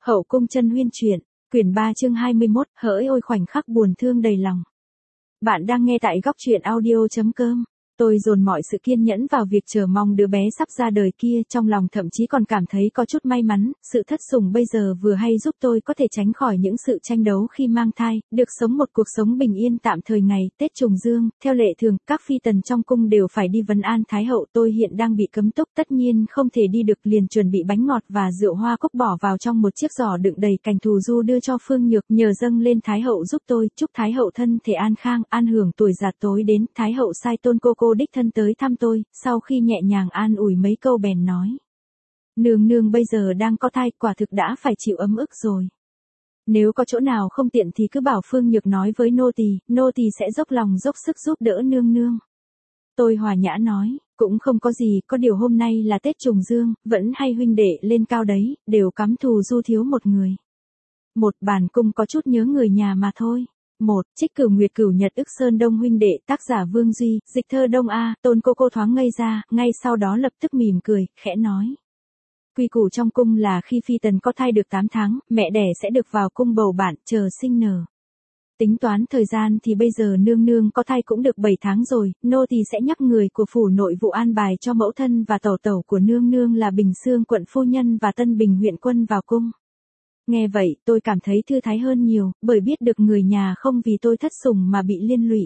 Hậu cung chân huyên truyện, quyển 3 chương 21, hỡi ôi khoảnh khắc buồn thương đầy lòng. Bạn đang nghe tại góc truyện audio.com. Tôi dồn mọi sự kiên nhẫn vào việc chờ mong đứa bé sắp ra đời kia, trong lòng thậm chí còn cảm thấy có chút may mắn, sự thất sủng bây giờ vừa hay giúp tôi có thể tránh khỏi những sự tranh đấu khi mang thai, được sống một cuộc sống bình yên tạm thời ngày Tết trùng dương. Theo lệ thường, các phi tần trong cung đều phải đi vấn an Thái hậu, tôi hiện đang bị cấm túc, tất nhiên không thể đi được, liền chuẩn bị bánh ngọt và rượu hoa cúc bỏ vào trong một chiếc giỏ đựng đầy cành thù du đưa cho Phương Nhược, nhờ dâng lên Thái hậu giúp tôi, chúc Thái hậu thân thể an khang, an hưởng tuổi già. Tối đến, Thái hậu sai Tôn cô đích thân tới thăm tôi, sau khi nhẹ nhàng an ủi mấy câu bèn nói: Nương nương bây giờ đang có thai, quả thực đã phải chịu ấm ức rồi. Nếu có chỗ nào không tiện thì cứ bảo Phương Nhược nói với nô tỳ sẽ dốc lòng dốc sức giúp đỡ nương nương. Tôi hòa nhã nói, cũng không có gì, có điều hôm nay là Tết trùng dương, vẫn hay huynh đệ lên cao đấy, đều cắm thù du thiếu một người. Một, bản cung có chút nhớ người nhà mà thôi. Một, Trích Cửu Nguyệt Cửu Nhật Ức Sơn Đông huynh đệ, tác giả Vương Duy, dịch thơ Đông A. Tôn cô thoáng ngây ra, ngay sau đó lập tức mỉm cười, khẽ nói: Quy củ trong cung là khi phi tần có thai được 8 tháng, mẹ đẻ sẽ được vào cung bầu bạn, chờ sinh nở. Tính toán thời gian thì bây giờ nương nương có thai cũng được 7 tháng rồi, nô tỳ sẽ nhắc người của phủ nội vụ an bài cho mẫu thân và tẩu tẩu của nương nương là Bình Xương quận phu nhân và Tân Bình huyện quân vào cung. Nghe vậy, tôi cảm thấy thư thái hơn nhiều, bởi biết được người nhà không vì tôi thất sủng mà bị liên lụy.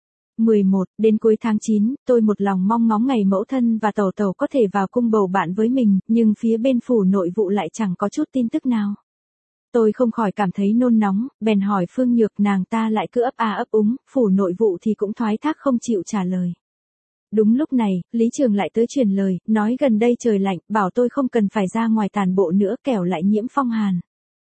11. Đến cuối tháng 9, tôi một lòng mong ngóng ngày mẫu thân và tẩu tẩu có thể vào cung bầu bạn với mình, nhưng phía bên phủ nội vụ lại chẳng có chút tin tức nào. Tôi không khỏi cảm thấy nôn nóng, bèn hỏi Phương Nhược, nàng ta lại cứ ấp a ấp úng, phủ nội vụ thì cũng thoái thác không chịu trả lời. Đúng lúc này, Lý Trường lại tới truyền lời, nói gần đây trời lạnh, bảo tôi không cần phải ra ngoài tàn bộ nữa kẻo lại nhiễm phong hàn.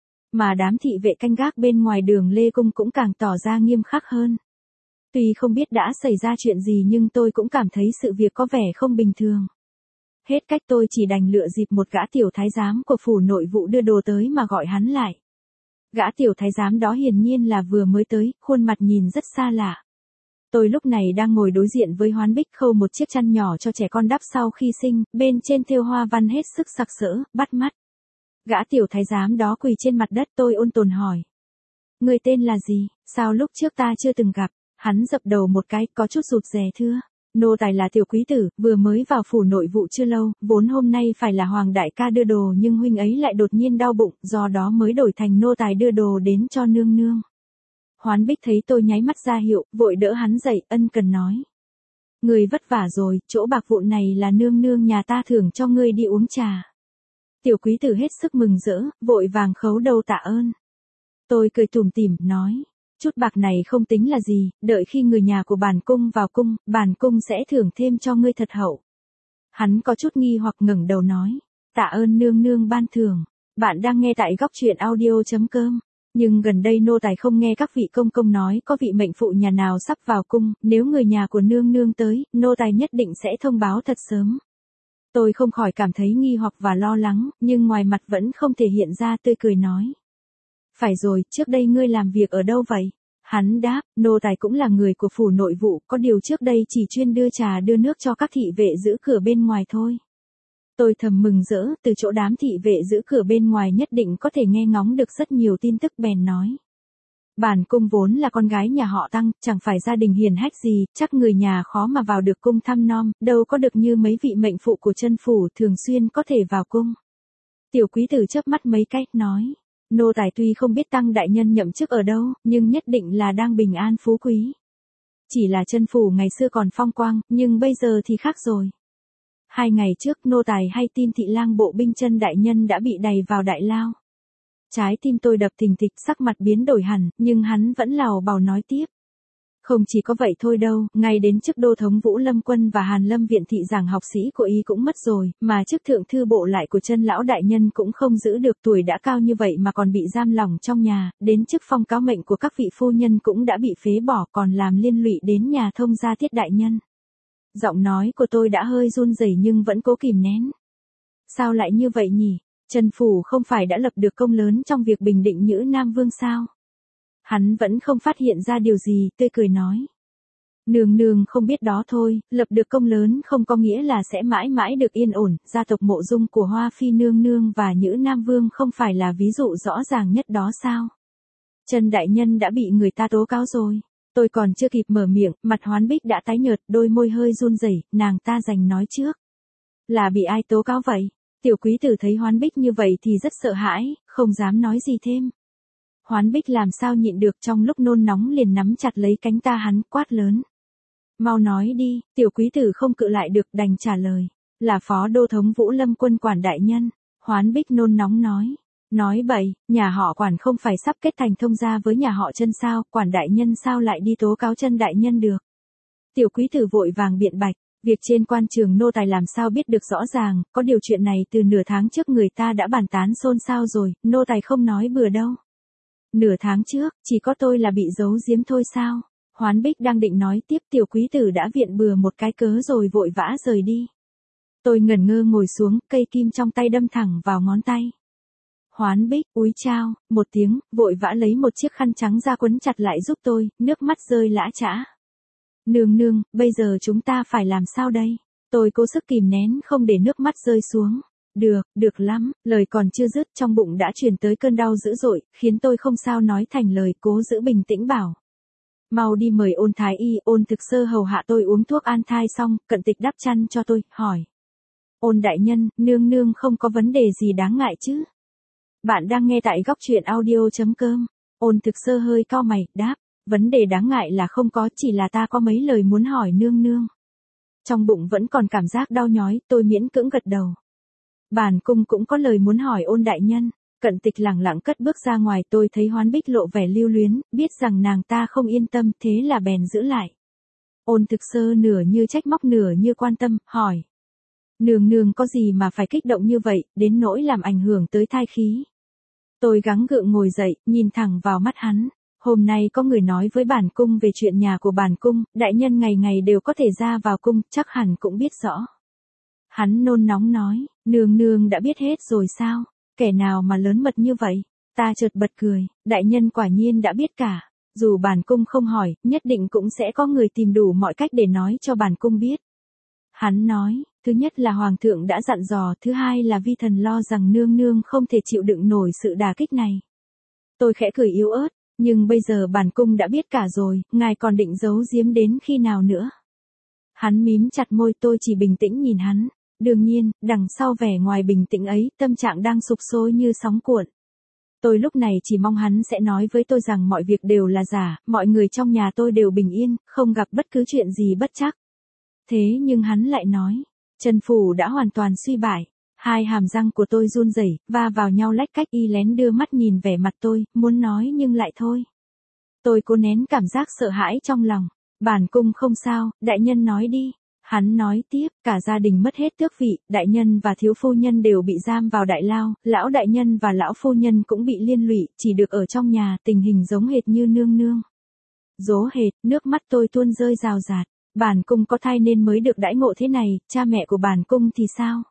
Mà đám thị vệ canh gác bên ngoài đường Lê Cung cũng càng tỏ ra nghiêm khắc hơn. Tuy không biết đã xảy ra chuyện gì nhưng tôi cũng cảm thấy sự việc có vẻ không bình thường. Hết cách tôi chỉ đành lựa dịp một gã tiểu thái giám của phủ nội vụ đưa đồ tới mà gọi hắn lại. Gã tiểu thái giám đó hiển nhiên là vừa mới tới, khuôn mặt nhìn rất xa lạ. Tôi lúc này đang ngồi đối diện với Hoán Bích khâu một chiếc chăn nhỏ cho trẻ con đắp sau khi sinh, bên trên thêu hoa văn hết sức sặc sỡ, bắt mắt. Gã tiểu thái giám đó quỳ trên mặt đất, tôi ôn tồn hỏi: Người tên là gì, sao lúc trước ta chưa từng gặp? Hắn dập đầu một cái, có chút rụt rè thưa: Nô tài là tiểu quý tử, vừa mới vào phủ nội vụ chưa lâu, vốn hôm nay phải là Hoàng đại ca đưa đồ nhưng huynh ấy lại đột nhiên đau bụng, do đó mới đổi thành nô tài đưa đồ đến cho nương nương. Hoán Bích thấy tôi nháy mắt ra hiệu, vội đỡ hắn dậy, ân cần nói: Người vất vả rồi, chỗ bạc vụn này là nương nương nhà ta thưởng cho ngươi đi uống trà. Tiểu quý tử hết sức mừng rỡ, vội vàng khấu đầu tạ ơn. Tôi cười tủm tỉm, nói: Chút bạc này không tính là gì, đợi khi người nhà của bản cung vào cung, bản cung sẽ thưởng thêm cho ngươi thật hậu. Hắn có chút nghi hoặc ngẩng đầu nói: Tạ ơn nương nương ban thưởng. Bạn đang nghe tại góc truyện audio.com. Nhưng gần đây nô tài không nghe các vị công công nói có vị mệnh phụ nhà nào sắp vào cung, nếu người nhà của nương nương tới, nô tài nhất định sẽ thông báo thật sớm. Tôi không khỏi cảm thấy nghi hoặc và lo lắng, nhưng ngoài mặt vẫn không thể hiện ra tươi cười nói: Phải rồi, trước đây ngươi làm việc ở đâu vậy? Hắn đáp: Nô tài cũng là người của phủ nội vụ, có điều trước đây chỉ chuyên đưa trà đưa nước cho các thị vệ giữ cửa bên ngoài thôi. Tôi thầm mừng rỡ, từ chỗ đám thị vệ giữ cửa bên ngoài nhất định có thể nghe ngóng được rất nhiều tin tức, bèn nói: Bản cung vốn là con gái nhà họ Tăng, chẳng phải gia đình hiền hách gì, chắc người nhà khó mà vào được cung thăm nom, đâu có được như mấy vị mệnh phụ của chân phủ thường xuyên có thể vào cung. Tiểu quý tử chớp mắt mấy cái, nói: Nô tài tuy không biết Tăng đại nhân nhậm chức ở đâu, nhưng nhất định là đang bình an phú quý. Chỉ là chân phủ ngày xưa còn phong quang, nhưng bây giờ thì khác rồi. 2 ngày trước nô tài hay tin thị lang bộ binh Chân đại nhân đã bị đày vào đại lao. Trái tim tôi đập thình thịch, sắc mặt biến đổi hẳn, nhưng hắn vẫn lào bào nói tiếp: Không chỉ có vậy thôi đâu, ngay đến chức đô thống Vũ Lâm Quân và Hàn Lâm Viện thị giảng học sĩ của y cũng mất rồi, mà chức thượng thư bộ lại của Chân lão đại nhân cũng không giữ được, tuổi đã cao như vậy mà còn bị giam lỏng trong nhà, đến chức phong cáo mệnh của các vị phu nhân cũng đã bị phế bỏ, còn làm liên lụy đến nhà thông gia Thiết đại nhân. Giọng nói của tôi đã hơi run rẩy nhưng vẫn cố kìm nén. Sao lại như vậy nhỉ? Trần phủ không phải đã lập được công lớn trong việc bình định Nhữ Nam Vương sao? Hắn vẫn không phát hiện ra điều gì, tươi cười nói: Nương nương không biết đó thôi, lập được công lớn không có nghĩa là sẽ mãi mãi được yên ổn, gia tộc Mộ Dung của Hoa Phi nương nương và Nhữ Nam Vương không phải là ví dụ rõ ràng nhất đó sao? Trần đại nhân đã bị người ta tố cáo rồi. Tôi còn chưa kịp mở miệng, mặt Hoán Bích đã tái nhợt, đôi môi hơi run rẩy, nàng ta giành nói trước. Là bị ai tố cáo vậy? Tiểu quý tử thấy Hoán Bích như vậy thì rất sợ hãi, không dám nói gì thêm. Hoán Bích làm sao nhịn được, trong lúc nôn nóng liền nắm chặt lấy cánh ta hắn, quát lớn. Mau nói đi, tiểu quý tử không cự lại được, đành trả lời. Là phó đô thống Vũ Lâm quân quản đại nhân. Hoán Bích nôn nóng nói. Nói bậy, nhà họ Quản không phải sắp kết thành thông gia với nhà họ Trân sao, Quản đại nhân sao lại đi tố cáo Trân đại nhân được. Tiểu quý tử vội vàng biện bạch, việc trên quan trường nô tài làm sao biết được rõ ràng, có điều chuyện này từ nửa tháng trước người ta đã bàn tán xôn xao rồi, nô tài không nói bừa đâu. Nửa tháng trước, chỉ có tôi là bị giấu giếm thôi sao? Hoán Bích đang định nói tiếp, tiểu quý tử đã viện bừa một cái cớ rồi vội vã rời đi. Tôi ngẩn ngơ ngồi xuống, cây kim trong tay đâm thẳng vào ngón tay. Hoán Bích, úi chao, một tiếng, vội vã lấy một chiếc khăn trắng ra quấn chặt lại giúp tôi, nước mắt rơi lã chã. Nương nương, bây giờ chúng ta phải làm sao đây? Tôi cố sức kìm nén không để nước mắt rơi xuống. Được lắm, lời còn chưa dứt trong bụng đã truyền tới cơn đau dữ dội, khiến tôi không sao nói thành lời, cố giữ bình tĩnh bảo. Mau đi mời Ôn thái y, Ôn thực sơ hầu hạ tôi uống thuốc an thai xong, cận tịch đắp chăn cho tôi, hỏi. Ôn đại nhân, nương nương không có vấn đề gì đáng ngại chứ? Bạn đang nghe tại góc truyện audio.com. Ôn thực sơ hơi cau mày, đáp, vấn đề đáng ngại là không có, chỉ là ta có mấy lời muốn hỏi nương nương. Trong bụng vẫn còn cảm giác đau nhói, tôi miễn cưỡng gật đầu. Bản cung cũng có lời muốn hỏi Ôn đại nhân. Cận tịch lẳng lặng cất bước ra ngoài, tôi thấy Hoán Bích lộ vẻ lưu luyến, biết rằng nàng ta không yên tâm, thế là bèn giữ lại. Ôn thực sơ nửa như trách móc nửa như quan tâm, hỏi. Nương nương có gì mà phải kích động như vậy, đến nỗi làm ảnh hưởng tới thai khí. Tôi gắng gượng ngồi dậy, nhìn thẳng vào mắt hắn. Hôm nay có người nói với bản cung về chuyện nhà của bản cung, đại nhân ngày ngày đều có thể ra vào cung, chắc hẳn cũng biết rõ. Hắn nôn nóng nói, nương nương đã biết hết rồi sao? Kẻ nào mà lớn mật như vậy? Ta chợt bật cười, đại nhân quả nhiên đã biết cả. Dù bản cung không hỏi, nhất định cũng sẽ có người tìm đủ mọi cách để nói cho bản cung biết. Hắn nói, thứ nhất là hoàng thượng đã dặn dò, thứ hai là vi thần lo rằng nương nương không thể chịu đựng nổi sự đả kích này. Tôi khẽ cười yếu ớt, nhưng bây giờ bản cung đã biết cả rồi, ngài còn định giấu giếm đến khi nào nữa? Hắn mím chặt môi, tôi chỉ bình tĩnh nhìn hắn. Đương nhiên, đằng sau vẻ ngoài bình tĩnh ấy, tâm trạng đang sục sôi như sóng cuộn. Tôi lúc này chỉ mong hắn sẽ nói với tôi rằng mọi việc đều là giả, mọi người trong nhà tôi đều bình yên, không gặp bất cứ chuyện gì bất trắc. Thế nhưng hắn lại nói, Trần phủ đã hoàn toàn suy bại. Hai hàm răng của tôi run rẩy, va vào nhau lách cách, y lén đưa mắt nhìn vẻ mặt tôi, muốn nói nhưng lại thôi. Tôi cố nén cảm giác sợ hãi trong lòng. Bản cung không sao, đại nhân nói đi. Hắn nói tiếp, cả gia đình mất hết tước vị, đại nhân và thiếu phu nhân đều bị giam vào đại lao, lão đại nhân và lão phu nhân cũng bị liên lụy, chỉ được ở trong nhà, tình hình giống hệt như nương nương. Dố hệt, nước mắt tôi tuôn rơi rào rạt. Bản cung có thai nên mới được đãi ngộ thế này, cha mẹ của bản cung thì sao?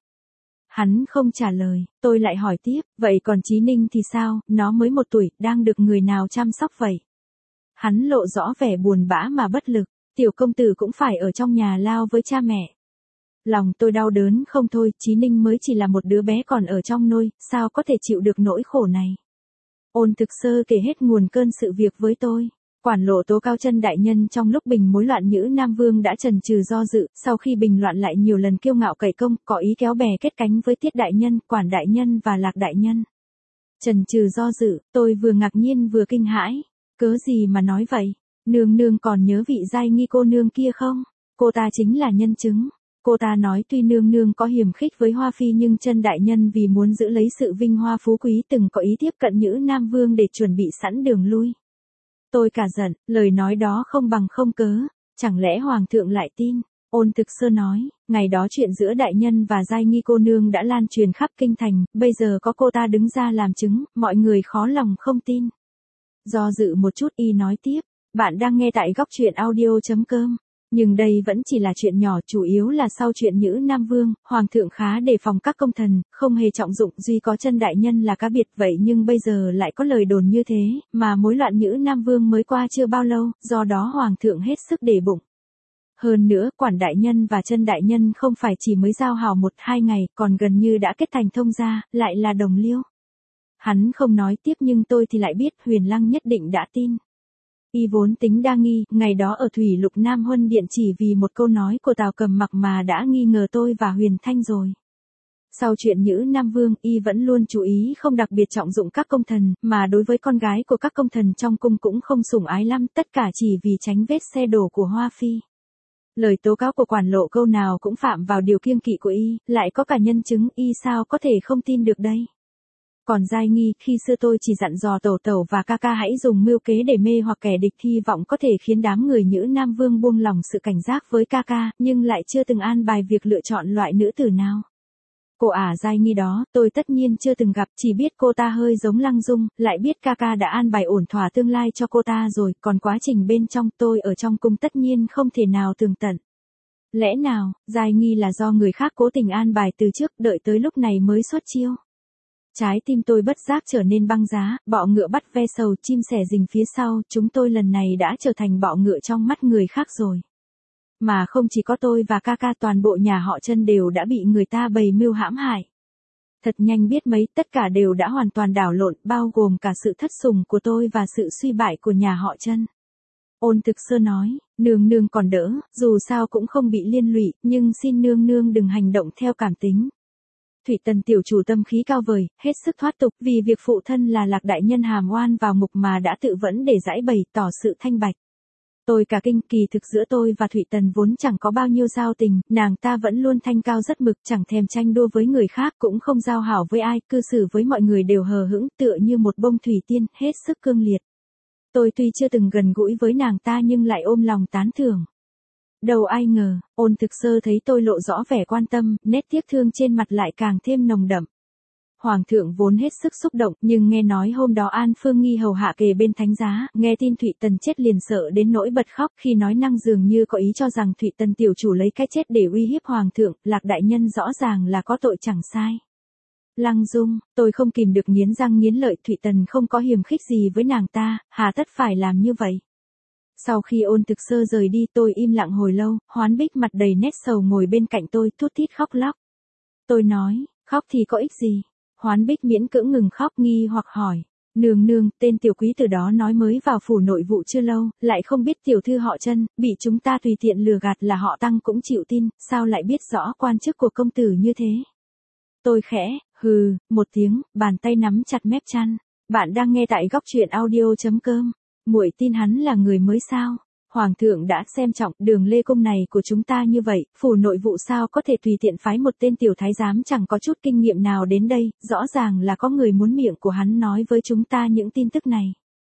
Hắn không trả lời, tôi lại hỏi tiếp, vậy còn Chí Ninh thì sao, nó mới 1 tuổi, đang được người nào chăm sóc vậy? Hắn lộ rõ vẻ buồn bã mà bất lực, tiểu công tử cũng phải ở trong nhà lao với cha mẹ. Lòng tôi đau đớn không thôi, Chí Ninh mới chỉ là một đứa bé còn ở trong nôi, sao có thể chịu được nỗi khổ này? Ôn thực sơ kể hết nguồn cơn sự việc với tôi. Quản lộ tố cao Trân đại nhân trong lúc bình mối loạn Nhữ Nam Vương đã chần chừ do dự, sau khi bình loạn lại nhiều lần kiêu ngạo cậy công, có ý kéo bè kết cánh với Tiết đại nhân, Quản đại nhân và Lạc đại nhân. Chần chừ do dự, tôi vừa ngạc nhiên vừa kinh hãi. Cớ gì mà nói vậy? Nương nương còn nhớ vị giai nghi cô nương kia không? Cô ta chính là nhân chứng. Cô ta nói tuy nương nương có hiềm khích với Hoa Phi nhưng Trân đại nhân vì muốn giữ lấy sự vinh hoa phú quý từng có ý tiếp cận Nhữ Nam Vương để chuẩn bị sẵn đường lui. Tôi cả giận, lời nói đó không bằng không cớ, chẳng lẽ hoàng thượng lại tin? Ôn thực sơ nói, ngày đó chuyện giữa đại nhân và giai nghi cô nương đã lan truyền khắp kinh thành, bây giờ có cô ta đứng ra làm chứng, mọi người khó lòng không tin. Do dự một chút y nói tiếp, bạn đang nghe tại góc truyện audio.com. Nhưng đây vẫn chỉ là chuyện nhỏ, chủ yếu là sau chuyện Nhữ Nam Vương, hoàng thượng khá đề phòng các công thần, không hề trọng dụng, duy có Trân đại nhân là cá biệt, vậy nhưng bây giờ lại có lời đồn như thế, mà mối loạn Nhữ Nam Vương mới qua chưa bao lâu, do đó hoàng thượng hết sức để bụng. Hơn nữa, Quản đại nhân và Chân đại nhân không phải chỉ mới giao hảo 1-2 ngày, còn gần như đã kết thành thông gia, lại là đồng liêu. Hắn không nói tiếp nhưng tôi thì lại biết Huyền Lăng nhất định đã tin. Y vốn tính đa nghi, ngày đó ở Thủy Lục Nam Huân Điện chỉ vì một câu nói của Tào Cầm Mặc mà đã nghi ngờ tôi và Huyền Thanh rồi. Sau chuyện Nhữ Nam Vương, Y vẫn luôn chú ý không đặc biệt trọng dụng các công thần, mà đối với con gái của các công thần trong cung cũng không sủng ái lắm, tất cả chỉ vì tránh vết xe đổ của Hoa Phi. Lời tố cáo của Quản Lộ câu nào cũng phạm vào điều kiêng kỵ của Y, lại có cả nhân chứng, Y sao có thể không tin được đây. Còn Giai Nghi, khi xưa tôi chỉ dặn dò tẩu tẩu và ca ca hãy dùng mưu kế để mê hoặc kẻ địch, hy vọng có thể khiến đám người Nhữ Nam Vương buông lòng sự cảnh giác với ca ca, nhưng lại chưa từng an bài việc lựa chọn loại nữ tử nào. Cô Giai Nghi đó, tôi tất nhiên chưa từng gặp, chỉ biết cô ta hơi giống Lăng Dung, lại biết ca ca đã an bài ổn thỏa tương lai cho cô ta rồi, còn quá trình bên trong tôi ở trong cung tất nhiên không thể nào tường tận. Lẽ nào, Giai Nghi là do người khác cố tình an bài từ trước, đợi tới lúc này mới xuất chiêu? Trái tim tôi bất giác trở nên băng giá, bọ ngựa bắt ve sầu, chim sẻ rình phía sau, chúng tôi lần này đã trở thành bọ ngựa trong mắt người khác rồi. Mà không chỉ có tôi và ca ca, toàn bộ nhà họ Chân đều đã bị người ta bày mưu hãm hại. Thật nhanh biết mấy, tất cả đều đã hoàn toàn đảo lộn, bao gồm cả sự thất sủng của tôi và sự suy bại của nhà họ Chân. Ôn Thực Sơ nói, nương nương còn đỡ, dù sao cũng không bị liên lụy, nhưng xin nương nương đừng hành động theo cảm tính. Thủy Tần tiểu chủ tâm khí cao vời, hết sức thoát tục, vì việc phụ thân là Lạc đại nhân hàm oan vào ngục mà đã tự vẫn để giải bày tỏ sự thanh bạch. Tôi cả kinh, kỳ thực giữa tôi và Thủy Tần vốn chẳng có bao nhiêu giao tình, nàng ta vẫn luôn thanh cao rất mực, chẳng thèm tranh đua với người khác, cũng không giao hảo với ai, cư xử với mọi người đều hờ hững, tựa như một bông thủy tiên, hết sức cương liệt. Tôi tuy chưa từng gần gũi với nàng ta nhưng lại ôm lòng tán thưởng. Đâu ai ngờ, Ôn Thực Sơ thấy tôi lộ rõ vẻ quan tâm, nét tiếc thương trên mặt lại càng thêm nồng đậm. Hoàng thượng vốn hết sức xúc động, nhưng nghe nói hôm đó An Phương Nghi hầu hạ kề bên thánh giá, nghe tin Thụy Tần chết liền sợ đến nỗi bật khóc, khi nói năng dường như có ý cho rằng Thụy Tần tiểu chủ lấy cái chết để uy hiếp Hoàng thượng, Lạc đại nhân rõ ràng là có tội chẳng sai. Lăng Dung, tôi không kìm được nghiến răng nghiến lợi, Thụy Tần không có hiềm khích gì với nàng ta, hà tất phải làm như vậy. Sau khi Ôn Thực Sơ rời đi tôi im lặng hồi lâu, Hoán Bích mặt đầy nét sầu ngồi bên cạnh tôi, thút thít khóc lóc. Tôi nói, khóc thì có ích gì? Hoán Bích miễn cưỡng ngừng khóc, nghi hoặc hỏi. Nương nương, tên tiểu quý tử đó nói mới vào phủ nội vụ chưa lâu, lại không biết tiểu thư họ Chân, bị chúng ta tùy tiện lừa gạt là họ Tăng cũng chịu tin, sao lại biết rõ quan chức của công tử như thế? Tôi khẽ, hừ, một tiếng, bàn tay nắm chặt mép chăn. Bạn đang nghe tại góc truyện audio.com. Muội tin hắn là người mới sao? Hoàng thượng đã xem trọng Đường Lê Cung này của chúng ta như vậy, phủ nội vụ sao có thể tùy tiện phái một tên tiểu thái giám chẳng có chút kinh nghiệm nào đến đây, rõ ràng là có người muốn miệng của hắn nói với chúng ta những tin tức này.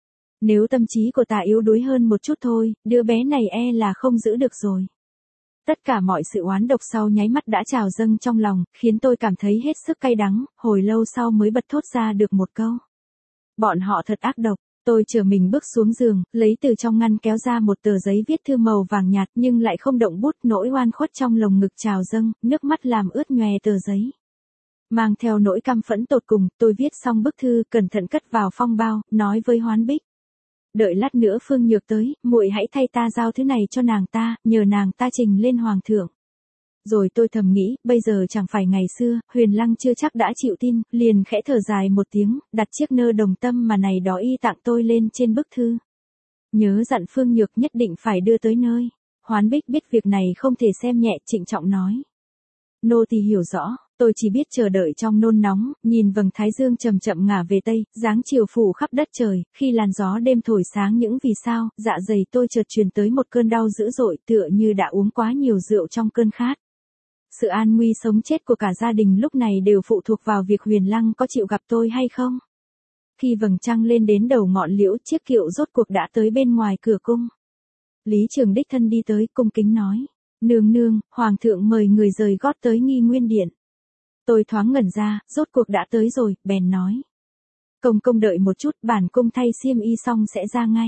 Nếu tâm trí của ta yếu đuối hơn một chút thôi, đứa bé này e là không giữ được rồi. Tất cả mọi sự oán độc sau nháy mắt đã trào dâng trong lòng, khiến tôi cảm thấy hết sức cay đắng, hồi lâu sau mới bật thốt ra được một câu. Bọn họ thật ác độc. Tôi chờ mình bước xuống giường, lấy từ trong ngăn kéo ra một tờ giấy viết thư màu vàng nhạt nhưng lại không động bút, nỗi oan khuất trong lồng ngực trào dâng, nước mắt làm ướt nhòe tờ giấy. Mang theo nỗi căm phẫn tột cùng, tôi viết xong bức thư, cẩn thận cất vào phong bao, nói với Hoán Bích. Đợi lát nữa Phương Nhược tới, muội hãy thay ta giao thứ này cho nàng ta, nhờ nàng ta trình lên Hoàng thượng. Rồi tôi thầm nghĩ, bây giờ chẳng phải ngày xưa, Huyền Lăng chưa chắc đã chịu tin, liền khẽ thở dài một tiếng, đặt chiếc nơ đồng tâm mà này đó y tặng tôi lên trên bức thư. Nhớ dặn Phương Nhược nhất định phải đưa tới nơi. Hoán Bích biết việc này không thể xem nhẹ, trịnh trọng nói. Nô tỳ hiểu rõ, tôi chỉ biết chờ đợi trong nôn nóng, nhìn vầng thái dương chậm chậm ngả về tây, dáng chiều phủ khắp đất trời, khi làn gió đêm thổi sáng những vì sao, dạ dày tôi chợt truyền tới một cơn đau dữ dội, tựa như đã uống quá nhiều rượu trong cơn khát. Sự an nguy sống chết của cả gia đình lúc này đều phụ thuộc vào việc Huyền Lăng có chịu gặp tôi hay không. Khi vầng trăng lên đến đầu ngọn liễu, chiếc kiệu rốt cuộc đã tới bên ngoài cửa cung. Lý Trường đích thân đi tới, cung kính nói. Nương nương, Hoàng thượng mời người rời gót tới Nghi Nguyên Điện. Tôi thoáng ngẩn ra, rốt cuộc đã tới rồi, bèn nói. Công đợi một chút, bản cung thay xiêm y xong sẽ ra ngay.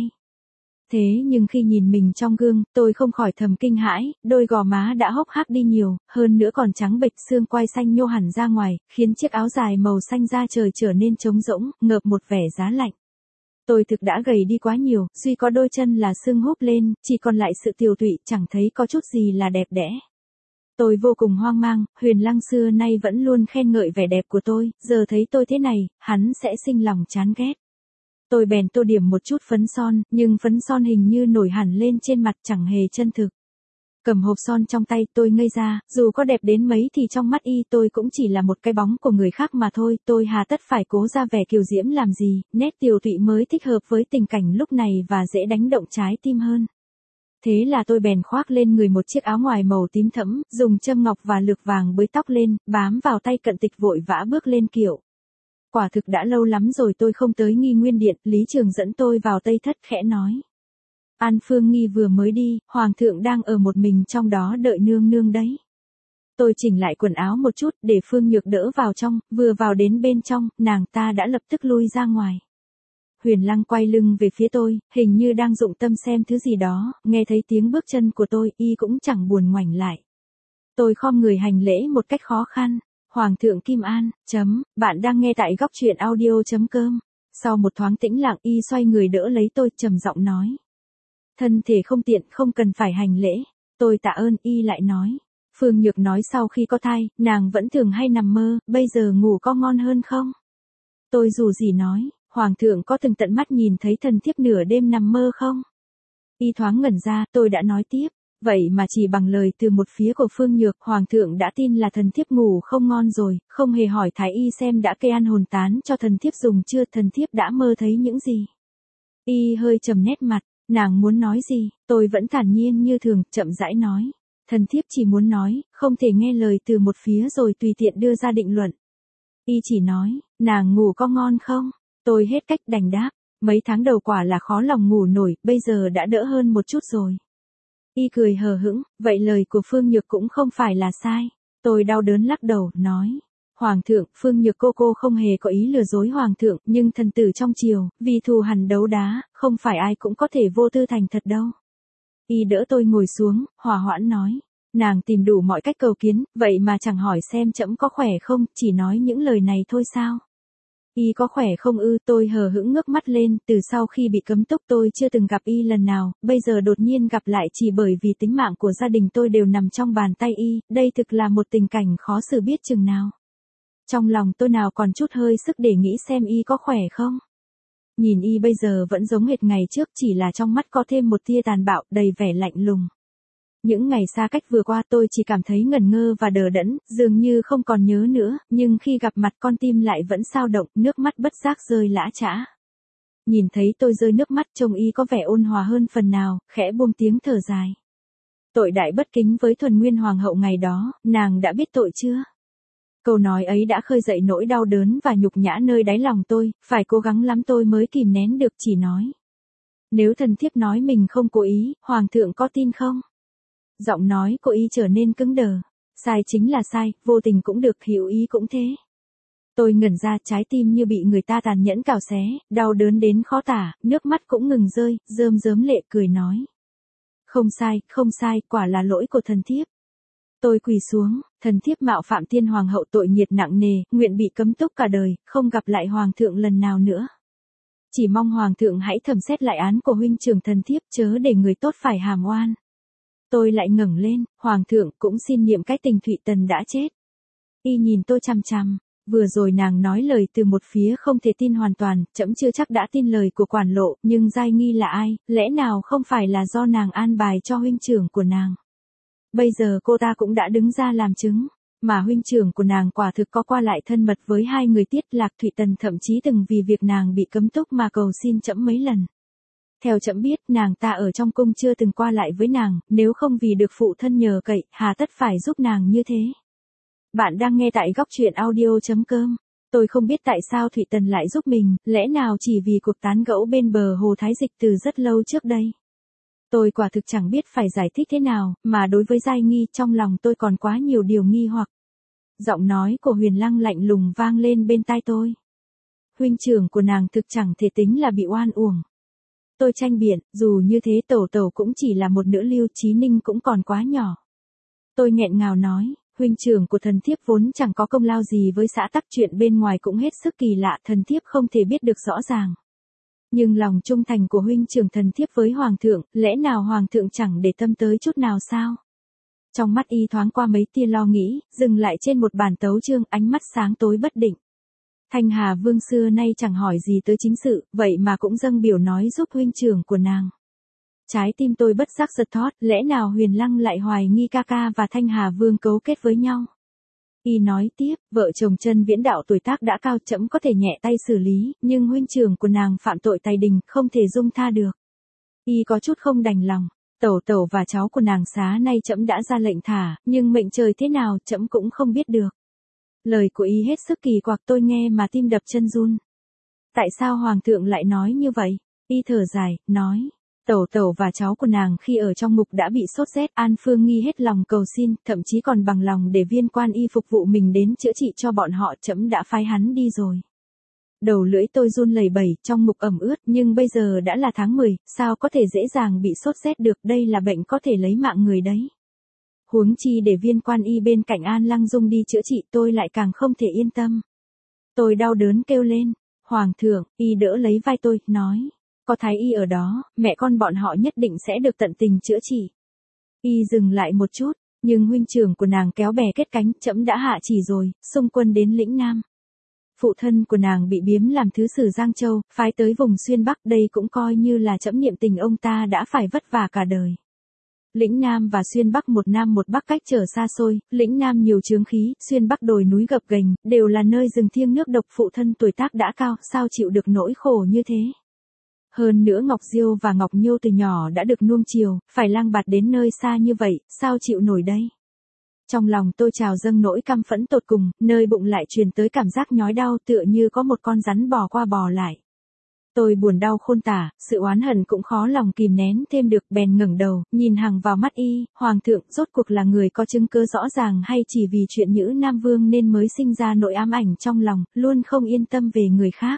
Thế nhưng khi nhìn mình trong gương, tôi không khỏi thầm kinh hãi, đôi gò má đã hốc hác đi nhiều, hơn nữa còn trắng bệch, xương quai xanh nhô hẳn ra ngoài, khiến chiếc áo dài màu xanh da trời trở nên trống rỗng, ngợp một vẻ giá lạnh. Tôi thực đã gầy đi quá nhiều, duy có đôi chân là sưng húp lên, chỉ còn lại sự tiều tụy, chẳng thấy có chút gì là đẹp đẽ. Tôi vô cùng hoang mang, Huyền Lăng xưa nay vẫn luôn khen ngợi vẻ đẹp của tôi, giờ thấy tôi thế này, hắn sẽ sinh lòng chán ghét. Tôi bèn tô điểm một chút phấn son, nhưng phấn son hình như nổi hẳn lên trên mặt chẳng hề chân thực. Cầm hộp son trong tay tôi ngây ra, dù có đẹp đến mấy thì trong mắt y tôi cũng chỉ là một cái bóng của người khác mà thôi, tôi hà tất phải cố ra vẻ kiều diễm làm gì, nét tiều tụy mới thích hợp với tình cảnh lúc này và dễ đánh động trái tim hơn. Thế là tôi bèn khoác lên người một chiếc áo ngoài màu tím thẫm, dùng châm ngọc và lược vàng bới tóc lên, bám vào tay cận tịch vội vã bước lên kiệu. Quả thực đã lâu lắm rồi tôi không tới Nghi Nguyên Điện, Lý Trường dẫn tôi vào Tây Thất khẽ nói. An Phương Nghi vừa mới đi, Hoàng thượng đang ở một mình trong đó đợi nương nương đấy. Tôi chỉnh lại quần áo một chút để Phương Nhược đỡ vào trong, vừa vào đến bên trong, nàng ta đã lập tức lui ra ngoài. Huyền Lăng quay lưng về phía tôi, hình như đang dụng tâm xem thứ gì đó, nghe thấy tiếng bước chân của tôi, y cũng chẳng buồn ngoảnh lại. Tôi khom người hành lễ một cách khó khăn. Hoàng thượng Kim An, bạn đang nghe tại góc truyện audio.com. Sau một thoáng tĩnh lặng y xoay người đỡ lấy tôi trầm giọng nói. Thân thể không tiện không cần phải hành lễ. Tôi tạ ơn y lại nói. Phương Nhược nói sau khi có thai, nàng vẫn thường hay nằm mơ, bây giờ ngủ có ngon hơn không? Tôi dù gì nói, Hoàng thượng có từng tận mắt nhìn thấy thần thiếp nửa đêm nằm mơ không? Y thoáng ngẩn ra, tôi đã nói tiếp. Vậy mà chỉ bằng lời từ một phía của Phương Nhược, Hoàng thượng đã tin là thần thiếp ngủ không ngon rồi, không hề hỏi thái y xem đã kê an hồn tán cho thần thiếp dùng chưa, thần thiếp đã mơ thấy những gì. Y hơi trầm nét mặt, nàng muốn nói gì, tôi vẫn thản nhiên như thường, chậm rãi nói. Thần thiếp chỉ muốn nói, không thể nghe lời từ một phía rồi tùy tiện đưa ra định luận. Y chỉ nói, nàng ngủ có ngon không? Tôi hết cách đành đáp, mấy tháng đầu quả là khó lòng ngủ nổi, bây giờ đã đỡ hơn một chút rồi. Y cười hờ hững, vậy lời của Phương Nhược cũng không phải là sai. Tôi đau đớn lắc đầu, nói. Hoàng thượng, Phương Nhược cô không hề có ý lừa dối Hoàng thượng, nhưng thần tử trong triều, vì thù hằn đấu đá, không phải ai cũng có thể vô tư thành thật đâu. Y đỡ tôi ngồi xuống, hòa hoãn nói. Nàng tìm đủ mọi cách cầu kiến, vậy mà chẳng hỏi xem trẫm có khỏe không, chỉ nói những lời này thôi sao? Y có khỏe không ư? Tôi hờ hững ngước mắt lên, từ sau khi bị cấm túc tôi chưa từng gặp y lần nào, bây giờ đột nhiên gặp lại chỉ bởi vì tính mạng của gia đình tôi đều nằm trong bàn tay y, đây thực là một tình cảnh khó xử biết chừng nào. Trong lòng tôi nào còn chút hơi sức để nghĩ xem y có khỏe không. Nhìn y bây giờ vẫn giống hệt ngày trước, chỉ là trong mắt có thêm một tia tàn bạo, đầy vẻ lạnh lùng. Những ngày xa cách vừa qua tôi chỉ cảm thấy ngẩn ngơ và đờ đẫn, dường như không còn nhớ nữa, nhưng khi gặp mặt con tim lại vẫn xao động, nước mắt bất giác rơi lã chã. Nhìn thấy tôi rơi nước mắt trông y có vẻ ôn hòa hơn phần nào, khẽ buông tiếng thở dài. Tội đại bất kính với Thuần Nguyên Hoàng hậu ngày đó, nàng đã biết tội chưa? Câu nói ấy đã khơi dậy nỗi đau đớn và nhục nhã nơi đáy lòng tôi, phải cố gắng lắm tôi mới kìm nén được chỉ nói. Nếu thần thiếp nói mình không cố ý, Hoàng thượng có tin không? Giọng nói của y trở nên cứng đờ. Sai chính là sai, vô tình cũng được, hữu ý cũng thế. Tôi ngẩn ra, trái tim như bị người ta tàn nhẫn cào xé, đau đớn đến khó tả, nước mắt cũng ngừng rơi, rơm rớm lệ cười nói. Không sai, quả là lỗi của thần thiếp. Tôi quỳ xuống, thần thiếp mạo phạm Tiên Hoàng hậu tội nghiệt nặng nề, nguyện bị cấm túc cả đời, không gặp lại Hoàng thượng lần nào nữa. Chỉ mong Hoàng thượng hãy thẩm xét lại án của huynh trưởng thần thiếp, chớ để người tốt phải hàm oan. Tôi lại ngẩng lên, Hoàng thượng cũng xin niệm cái tình Thụy Tần đã chết. Y nhìn tôi chằm chằm, vừa rồi nàng nói lời từ một phía không thể tin hoàn toàn, trẫm chưa chắc đã tin lời của quản lộ, nhưng Giai Nghi là ai, lẽ nào không phải là do nàng an bài cho huynh trưởng của nàng. Bây giờ cô ta cũng đã đứng ra làm chứng, mà huynh trưởng của nàng quả thực có qua lại thân mật với hai người Tiết Lạc Thụy Tần, thậm chí từng vì việc nàng bị cấm túc mà cầu xin trẫm mấy lần. Theo trẫm biết, nàng ta ở trong cung chưa từng qua lại với nàng, nếu không vì được phụ thân nhờ cậy, hà tất phải giúp nàng như thế. Bạn đang nghe tại góc truyện audio.com. Tôi không biết tại sao Thụy Tần lại giúp mình, lẽ nào chỉ vì cuộc tán gẫu bên bờ hồ Thái Dịch từ rất lâu trước đây. Tôi quả thực chẳng biết phải giải thích thế nào, mà đối với Giai Nghi trong lòng tôi còn quá nhiều điều nghi hoặc. Giọng nói của Huyền Lăng lạnh lùng vang lên bên tai tôi. Huynh trưởng của nàng thực chẳng thể tính là bị oan uổng. Tôi tranh biện, dù như thế Tẩu Tẩu cũng chỉ là một nữ lưu, Chí Ninh cũng còn quá nhỏ. Tôi nghẹn ngào nói, huynh trưởng của thần thiếp vốn chẳng có công lao gì với xã tắc, chuyện bên ngoài cũng hết sức kỳ lạ, thần thiếp không thể biết được rõ ràng. Nhưng lòng trung thành của huynh trưởng thần thiếp với hoàng thượng, lẽ nào hoàng thượng chẳng để tâm tới chút nào sao? Trong mắt y thoáng qua mấy tia lo nghĩ, dừng lại trên một bản tấu chương, ánh mắt sáng tối bất định. Thanh Hà Vương xưa nay chẳng hỏi gì tới chính sự, vậy mà cũng dâng biểu nói giúp huynh trưởng của nàng. Trái tim tôi bất giác giật thót, lẽ nào Huyền Lăng lại hoài nghi ca ca và Thanh Hà Vương cấu kết với nhau? Y nói tiếp, vợ chồng Chân Viễn đạo tuổi tác đã cao, trẫm có thể nhẹ tay xử lý, nhưng huynh trưởng của nàng phạm tội tày đình, không thể dung tha được. Y có chút không đành lòng. Tẩu tẩu và cháu của nàng xá nay trẫm đã ra lệnh thả, nhưng mệnh trời thế nào trẫm cũng không biết được. Lời của y hết sức kỳ quặc, tôi nghe mà tim đập chân run. Tại sao hoàng thượng lại nói như vậy? Y thở dài, nói. Tẩu tẩu và cháu của nàng khi ở trong ngục đã bị sốt rét, An Phương Nghi hết lòng cầu xin, thậm chí còn bằng lòng để Viên Quan Y phục vụ mình đến chữa trị cho bọn họ, trẫm đã phái hắn đi rồi. Đầu lưỡi tôi run lẩy bẩy, trong ngục ẩm ướt, nhưng bây giờ đã là tháng 10, sao có thể dễ dàng bị sốt rét được, đây là bệnh có thể lấy mạng người đấy. Huống chi để Viên Quan Y bên cạnh An Lăng Dung đi chữa trị, tôi lại càng không thể yên tâm. Tôi đau đớn kêu lên, Hoàng thượng, Y đỡ lấy vai tôi, nói. Có Thái Y ở đó, mẹ con bọn họ nhất định sẽ được tận tình chữa trị. Y dừng lại một chút, nhưng huynh trưởng của nàng kéo bè kết cánh, trẫm đã hạ chỉ rồi, xung quân đến lĩnh Nam. Phụ thân của nàng bị biếm làm thứ sử Giang Châu, phái tới vùng xuyên Bắc, đây cũng coi như là trẫm niệm tình ông ta đã phải vất vả cả đời. Lĩnh Nam và xuyên Bắc một Nam một Bắc cách trở xa xôi, lĩnh Nam nhiều chướng khí, xuyên Bắc đồi núi gập ghềnh, đều là nơi rừng thiêng nước độc, phụ thân tuổi tác đã cao, sao chịu được nỗi khổ như thế. Hơn nữa Ngọc Diêu và Ngọc Nhiêu từ nhỏ đã được nuông chiều, phải lang bạt đến nơi xa như vậy, sao chịu nổi đây? Trong lòng tôi trào dâng nỗi căm phẫn tột cùng, nơi bụng lại truyền tới cảm giác nhói đau tựa như có một con rắn bò qua bò lại. Tôi buồn đau khôn tả, sự oán hận cũng khó lòng kìm nén thêm được, bèn ngẩng đầu, nhìn hằng vào mắt y, Hoàng thượng rốt cuộc là người có chứng cứ rõ ràng hay chỉ vì chuyện Nhữ Nam Vương nên mới sinh ra nỗi ám ảnh trong lòng, luôn không yên tâm về người khác.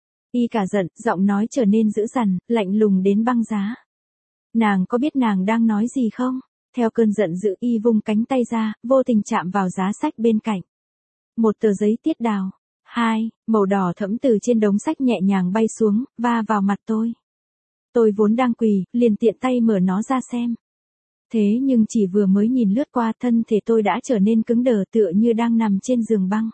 Y cả giận, giọng nói trở nên dữ dằn, lạnh lùng đến băng giá. Nàng có biết nàng đang nói gì không? Theo cơn giận dữ, y vung cánh tay ra, vô tình chạm vào giá sách bên cạnh. Một tờ giấy tiết đào. 2, màu đỏ thẫm từ trên đống sách nhẹ nhàng bay xuống, va vào mặt tôi. Tôi vốn đang quỳ, liền tiện tay mở nó ra xem. Thế nhưng chỉ vừa mới nhìn lướt qua, thân thể tôi đã trở nên cứng đờ tựa như đang nằm trên giường băng.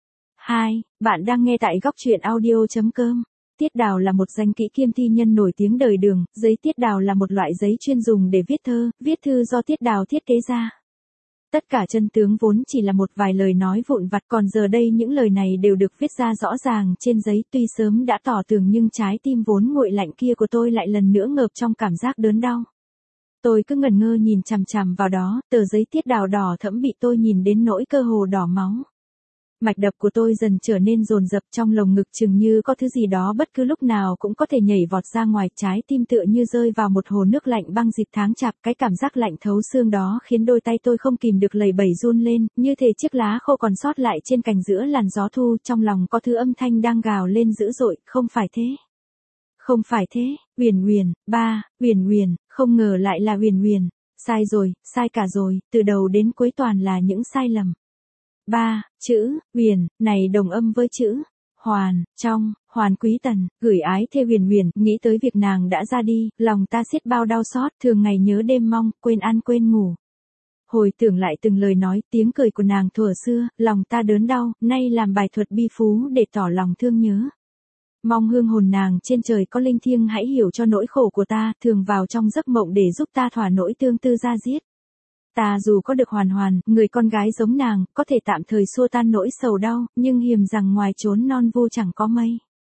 2, bạn đang nghe tại góc truyện audio.com. Tiết đào là một danh kỹ kiêm thi nhân nổi tiếng đời Đường, giấy tiết đào là một loại giấy chuyên dùng để viết thơ, viết thư do tiết đào thiết kế ra. Tất cả chân tướng vốn chỉ là một vài lời nói vụn vặt, còn giờ đây những lời này đều được viết ra rõ ràng trên giấy, tuy sớm đã tỏ tường nhưng trái tim vốn nguội lạnh kia của tôi lại lần nữa ngợp trong cảm giác đớn đau. Tôi cứ ngẩn ngơ nhìn chằm chằm vào đó, tờ giấy tiết đào đỏ thẫm bị tôi nhìn đến nỗi cơ hồ đỏ máu. Mạch đập của tôi dần trở nên dồn dập, trong lồng ngực chừng như có thứ gì đó bất cứ lúc nào cũng có thể nhảy vọt ra ngoài, trái tim tựa như rơi vào một hồ nước lạnh băng dịp tháng chạp, cái cảm giác lạnh thấu xương đó khiến đôi tay tôi không kìm được lẩy bẩy run lên, như thể chiếc lá khô còn sót lại trên cành giữa làn gió thu, trong lòng có thứ âm thanh đang gào lên dữ dội, không phải thế. Không phải thế, Huyền Huyền, ba, Huyền Huyền, không ngờ lại là Huyền Huyền, sai rồi, sai cả rồi, từ đầu đến cuối toàn là những sai lầm. Ba, chữ, Huyền, này đồng âm với chữ, Hoàn, trong, Hoàn Quý Tần, gửi ái thê Huyền Huyền, nghĩ tới việc nàng đã ra đi, lòng ta xiết bao đau xót, thường ngày nhớ đêm mong, quên ăn quên ngủ. Hồi tưởng lại từng lời nói, tiếng cười của nàng thuở xưa, lòng ta đớn đau, nay làm bài thuật bi phú để tỏ lòng thương nhớ. Mong hương hồn nàng trên trời có linh thiêng hãy hiểu cho nỗi khổ của ta, thường vào trong giấc mộng để giúp ta thỏa nỗi tương tư da diết. Ta dù có được Hoàn Hoàn, người con gái giống nàng, có thể tạm thời xua tan nỗi sầu đau, nhưng hiềm rằng ngoài chốn non vu chẳng có mây.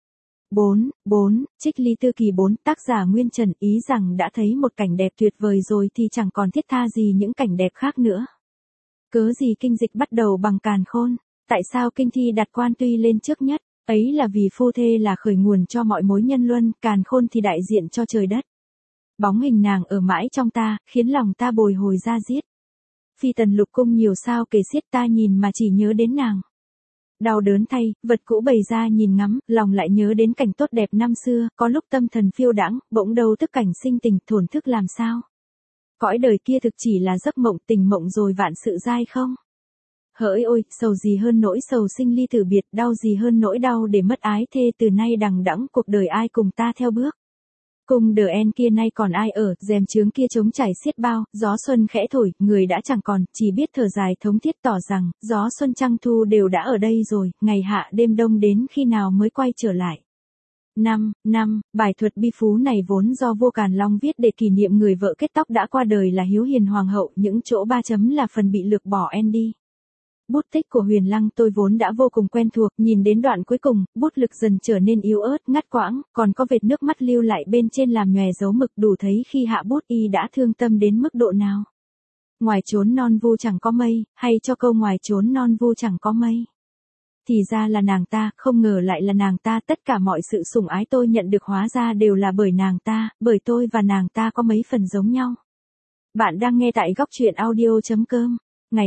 4, Trích Ly Tư Kỳ 4, tác giả Nguyên Trần, ý rằng đã thấy một cảnh đẹp tuyệt vời rồi thì chẳng còn thiết tha gì những cảnh đẹp khác nữa. Cớ gì kinh dịch bắt đầu bằng Càn Khôn? Tại sao kinh thi đặt Quan Tuy lên trước nhất? Ấy là vì phu thê là khởi nguồn cho mọi mối nhân luân, Càn Khôn thì đại diện cho trời đất. Bóng hình nàng ở mãi trong ta, khiến lòng ta bồi hồi ra diết. Phi Tần Lục Cung nhiều sao kể xiết, ta nhìn mà chỉ nhớ đến nàng. Đau đớn thay, vật cũ bày ra nhìn ngắm, lòng lại nhớ đến cảnh tốt đẹp năm xưa, có lúc tâm thần phiêu đãng, bỗng đâu thức cảnh sinh tình, thổn thức làm sao. Cõi đời kia thực chỉ là giấc mộng, tình mộng rồi vạn sự dai không? Hỡi ôi, sầu gì hơn nỗi sầu sinh ly tử biệt, đau gì hơn nỗi đau để mất ái thê, từ nay đằng đẵng cuộc đời ai cùng ta theo bước. Cung đờ en kia nay còn ai ở, rèm chướng kia trống chảy xiết bao, gió xuân khẽ thổi, người đã chẳng còn, chỉ biết thở dài thống thiết tỏ rằng, gió xuân trăng thu đều đã ở đây rồi, ngày hạ đêm đông đến khi nào mới quay trở lại. Bài thuật bi phú này vốn do vua Càn Long viết để kỷ niệm người vợ kết tóc đã qua đời là Hiếu Hiền Hoàng hậu, những chỗ ba chấm là phần bị lược bỏ en đi. Bút tích của Huyền Lăng tôi vốn đã vô cùng quen thuộc, nhìn đến đoạn cuối cùng, bút lực dần trở nên yếu ớt, ngắt quãng, còn có vệt nước mắt lưu lại bên trên làm nhòe dấu mực, đủ thấy khi hạ bút y đã thương tâm đến mức độ nào. Ngoài chốn non vu chẳng có mây, hay cho câu ngoài chốn non vu chẳng có mây. Thì ra là nàng ta, không ngờ lại là nàng ta, tất cả mọi sự sủng ái tôi nhận được hóa ra đều là bởi nàng ta, bởi tôi và nàng ta có mấy phần giống nhau. Bạn đang nghe tại góc truyện audio.com. Ngày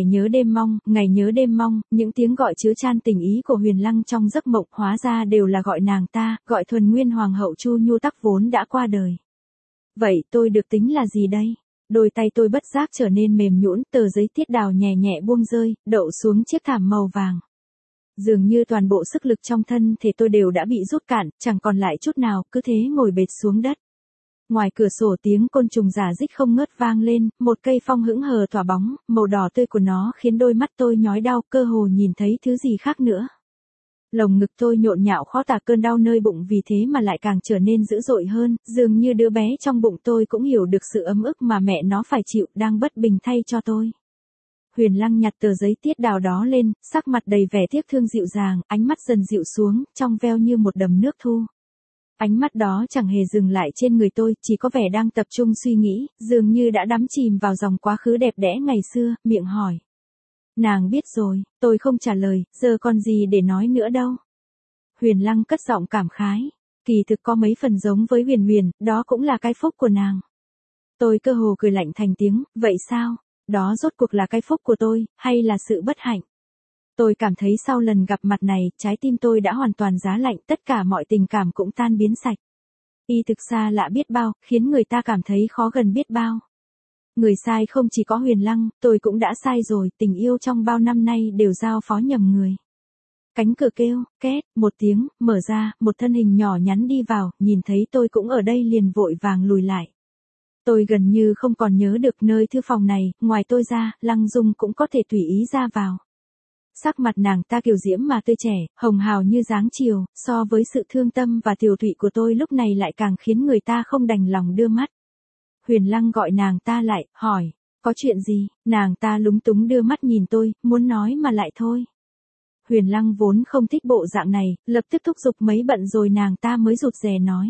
nhớ đêm mong, những tiếng gọi chứa chan tình ý của Huyền Lăng trong giấc mộng hóa ra đều là gọi nàng ta, gọi thuần nguyên hoàng hậu Chu Nhu Tắc vốn đã qua đời. Vậy tôi được tính là gì đây? Đôi tay tôi bất giác trở nên mềm nhũn, tờ giấy tiết đào nhẹ nhẹ buông rơi, đậu xuống chiếc thảm màu vàng. Dường như toàn bộ sức lực trong thân thể tôi đều đã bị rút cạn, chẳng còn lại chút nào, cứ thế ngồi bệt xuống đất. Ngoài cửa sổ tiếng côn trùng rả rích không ngớt vang lên, một cây phong hững hờ tỏa bóng, màu đỏ tươi của nó khiến đôi mắt tôi nhói đau, cơ hồ nhìn thấy thứ gì khác nữa. Lồng ngực tôi nhộn nhạo khó tả, cơn đau nơi bụng vì thế mà lại càng trở nên dữ dội hơn, dường như đứa bé trong bụng tôi cũng hiểu được sự ấm ức mà mẹ nó phải chịu, đang bất bình thay cho tôi. Huyền Lăng nhặt tờ giấy tiết đào đó lên, sắc mặt đầy vẻ tiếc thương dịu dàng, ánh mắt dần dịu xuống, trong veo như một đầm nước thu. Ánh mắt đó chẳng hề dừng lại trên người tôi, chỉ có vẻ đang tập trung suy nghĩ, dường như đã đắm chìm vào dòng quá khứ đẹp đẽ ngày xưa, miệng hỏi. Nàng biết rồi, tôi không trả lời, giờ còn gì để nói nữa đâu. Huyền Lăng cất giọng cảm khái, kỳ thực có mấy phần giống với Huyền Huyền, đó cũng là cái phúc của nàng. Tôi cơ hồ cười lạnh thành tiếng, vậy sao? Đó rốt cuộc là cái phúc của tôi, hay là sự bất hạnh? Tôi cảm thấy sau lần gặp mặt này, trái tim tôi đã hoàn toàn giá lạnh, tất cả mọi tình cảm cũng tan biến sạch. Y thực xa lạ biết bao, khiến người ta cảm thấy khó gần biết bao. Người sai không chỉ có Huyền Lăng, tôi cũng đã sai rồi, tình yêu trong bao năm nay đều giao phó nhầm người. Cánh cửa kêu, két, một tiếng, mở ra, một thân hình nhỏ nhắn đi vào, nhìn thấy tôi cũng ở đây liền vội vàng lùi lại. Tôi gần như không còn nhớ được nơi thư phòng này, ngoài tôi ra, Lăng Dung cũng có thể tùy ý ra vào. Sắc mặt nàng ta kiều diễm mà tươi trẻ, hồng hào như dáng chiều, so với sự thương tâm và tiều tụy của tôi lúc này lại càng khiến người ta không đành lòng đưa mắt. Huyền Lăng gọi nàng ta lại, hỏi, có chuyện gì? Nàng ta lúng túng đưa mắt nhìn tôi, muốn nói mà lại thôi. Huyền Lăng vốn không thích bộ dạng này, lập tức thúc giục mấy bận rồi nàng ta mới rụt rè nói.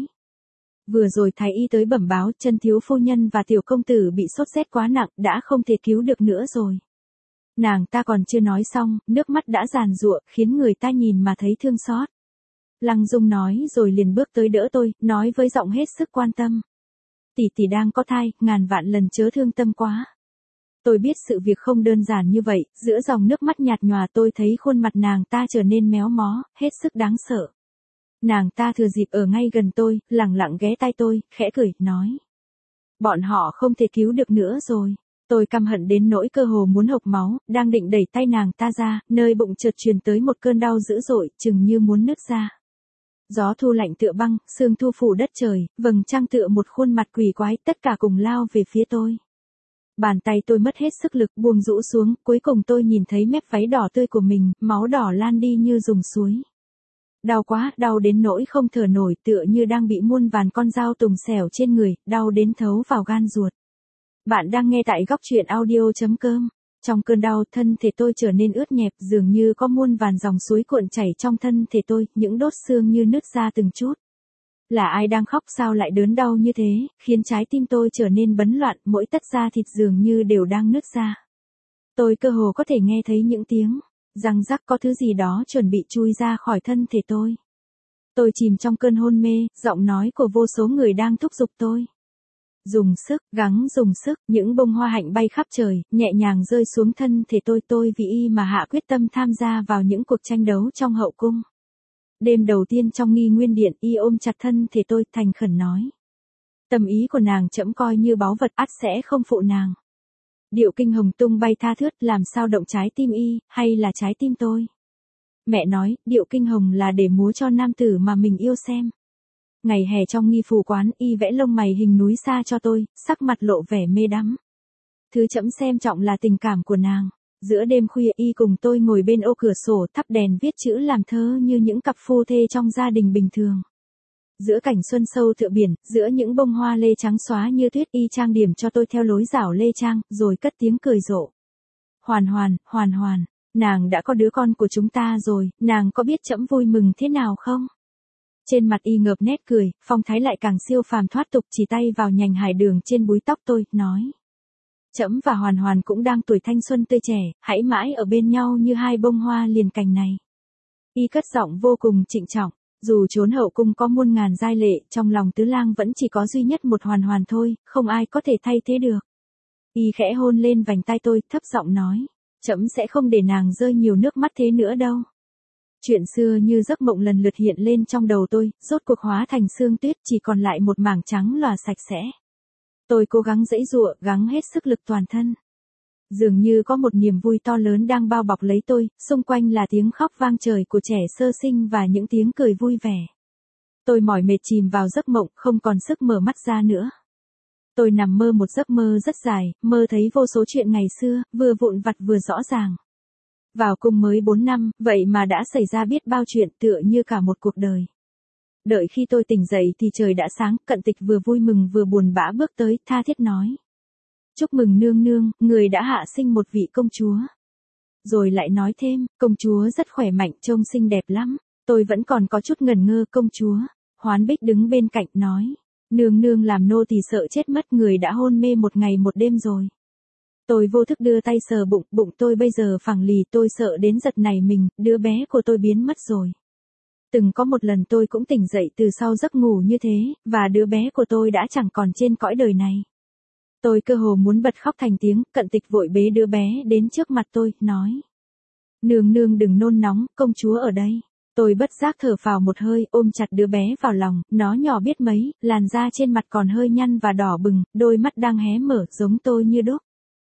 Vừa rồi thái y tới bẩm báo, chân thiếu phu nhân và tiểu công tử bị sốt rét quá nặng, đã không thể cứu được nữa rồi. Nàng ta còn chưa nói xong, nước mắt đã giàn giụa, khiến người ta nhìn mà thấy thương xót. Lăng Dung nói rồi liền bước tới đỡ tôi, nói với giọng hết sức quan tâm. Tỷ tỷ đang có thai, ngàn vạn lần chớ thương tâm quá. Tôi biết sự việc không đơn giản như vậy, giữa dòng nước mắt nhạt nhòa tôi thấy khuôn mặt nàng ta trở nên méo mó, hết sức đáng sợ. Nàng ta thừa dịp ở ngay gần tôi, lẳng lặng ghé tai tôi, khẽ cười, nói. Bọn họ không thể cứu được nữa rồi. Tôi căm hận đến nỗi cơ hồ muốn hộc máu, đang định đẩy tay nàng ta ra, nơi bụng chợt truyền tới một cơn đau dữ dội, chừng như muốn nứt ra. Gió thu lạnh tựa băng, sương thu phủ đất trời, vầng trăng tựa một khuôn mặt quỷ quái, tất cả cùng lao về phía tôi. Bàn tay tôi mất hết sức lực, buông rũ xuống, cuối cùng tôi nhìn thấy mép váy đỏ tươi của mình, máu đỏ lan đi như dòng suối. Đau quá, đau đến nỗi không thở nổi, tựa như đang bị muôn vàn con dao tùng xẻo trên người, đau đến thấu vào gan ruột. Bạn đang nghe tại góc truyện audio.com. Trong cơn đau, thân thể tôi trở nên ướt nhẹp, dường như có muôn vàn dòng suối cuộn chảy trong thân thể tôi, những đốt xương như nứt ra từng chút. Là ai đang khóc sao lại đớn đau như thế, khiến trái tim tôi trở nên bấn loạn, mỗi tấc da thịt dường như đều đang nứt ra. Tôi cơ hồ có thể nghe thấy những tiếng răng rắc, có thứ gì đó chuẩn bị chui ra khỏi thân thể tôi. Tôi chìm trong cơn hôn mê, giọng nói của vô số người đang thúc giục tôi. Dùng sức, gắng dùng sức, những bông hoa hạnh bay khắp trời, nhẹ nhàng rơi xuống thân thể tôi vì y mà hạ quyết tâm tham gia vào những cuộc tranh đấu trong hậu cung. Đêm đầu tiên trong nghi nguyên điện, y ôm chặt thân thể tôi, thành khẩn nói. Tâm ý của nàng trẫm coi như báu vật, ắt sẽ không phụ nàng. Điệu kinh hồng tung bay tha thướt, làm sao động trái tim y, hay là trái tim tôi? Mẹ nói, điệu kinh hồng là để múa cho nam tử mà mình yêu xem. Ngày hè trong nghi phù quán, y vẽ lông mày hình núi xa cho tôi, sắc mặt lộ vẻ mê đắm. Thứ trẫm xem trọng là tình cảm của nàng. Giữa đêm khuya, y cùng tôi ngồi bên ô cửa sổ thắp đèn viết chữ làm thơ như những cặp phu thê trong gia đình bình thường. Giữa cảnh xuân sâu tựa biển, giữa những bông hoa lê trắng xóa như tuyết, y trang điểm cho tôi theo lối rảo lê trang, rồi cất tiếng cười rộ. Hoàn hoàn, nàng đã có đứa con của chúng ta rồi, nàng có biết trẫm vui mừng thế nào không? Trên mặt y ngợp nét cười, phong thái lại càng siêu phàm thoát tục, chỉ tay vào nhành hải đường trên búi tóc tôi, nói. Trẫm và Hoàn Hoàn cũng đang tuổi thanh xuân tươi trẻ, hãy mãi ở bên nhau như hai bông hoa liền cành này. Y cất giọng vô cùng trịnh trọng, dù trốn hậu cung có muôn ngàn giai lệ, trong lòng tứ lang vẫn chỉ có duy nhất một Hoàn Hoàn thôi, không ai có thể thay thế được. Y khẽ hôn lên vành tai tôi, thấp giọng nói, trẫm sẽ không để nàng rơi nhiều nước mắt thế nữa đâu. Chuyện xưa như giấc mộng lần lượt hiện lên trong đầu tôi, rốt cuộc hóa thành sương tuyết, chỉ còn lại một mảng trắng lòa sạch sẽ. Tôi cố gắng giãy giụa, gắng hết sức lực toàn thân. Dường như có một niềm vui to lớn đang bao bọc lấy tôi, xung quanh là tiếng khóc vang trời của trẻ sơ sinh và những tiếng cười vui vẻ. Tôi mỏi mệt chìm vào giấc mộng, không còn sức mở mắt ra nữa. Tôi nằm mơ một giấc mơ rất dài, mơ thấy vô số chuyện ngày xưa, vừa vụn vặt vừa rõ ràng. Vào cung mới 4 năm, vậy mà đã xảy ra biết bao chuyện, tựa như cả một cuộc đời. Đợi khi tôi tỉnh dậy thì trời đã sáng, Cận Tịch vừa vui mừng vừa buồn bã bước tới, tha thiết nói. Chúc mừng nương nương, người đã hạ sinh một vị công chúa. Rồi lại nói thêm, công chúa rất khỏe mạnh, trông xinh đẹp lắm. Tôi vẫn còn có chút ngần ngơ, công chúa. Hoán Bích đứng bên cạnh nói. Nương nương làm nô tỳ sợ chết mất, người đã hôn mê một ngày một đêm rồi. Tôi vô thức đưa tay sờ bụng, bụng tôi bây giờ phẳng lì, tôi sợ đến giật nảy mình, đứa bé của tôi biến mất rồi. Từng có một lần tôi cũng tỉnh dậy từ sau giấc ngủ như thế, và đứa bé của tôi đã chẳng còn trên cõi đời này. Tôi cơ hồ muốn bật khóc thành tiếng, Cận Tịch vội bế đứa bé đến trước mặt tôi, nói. Nương nương đừng nôn nóng, công chúa ở đây. Tôi bất giác thở phào một hơi, ôm chặt đứa bé vào lòng, nó nhỏ biết mấy, làn da trên mặt còn hơi nhăn và đỏ bừng, đôi mắt đang hé mở, giống tôi như đúc.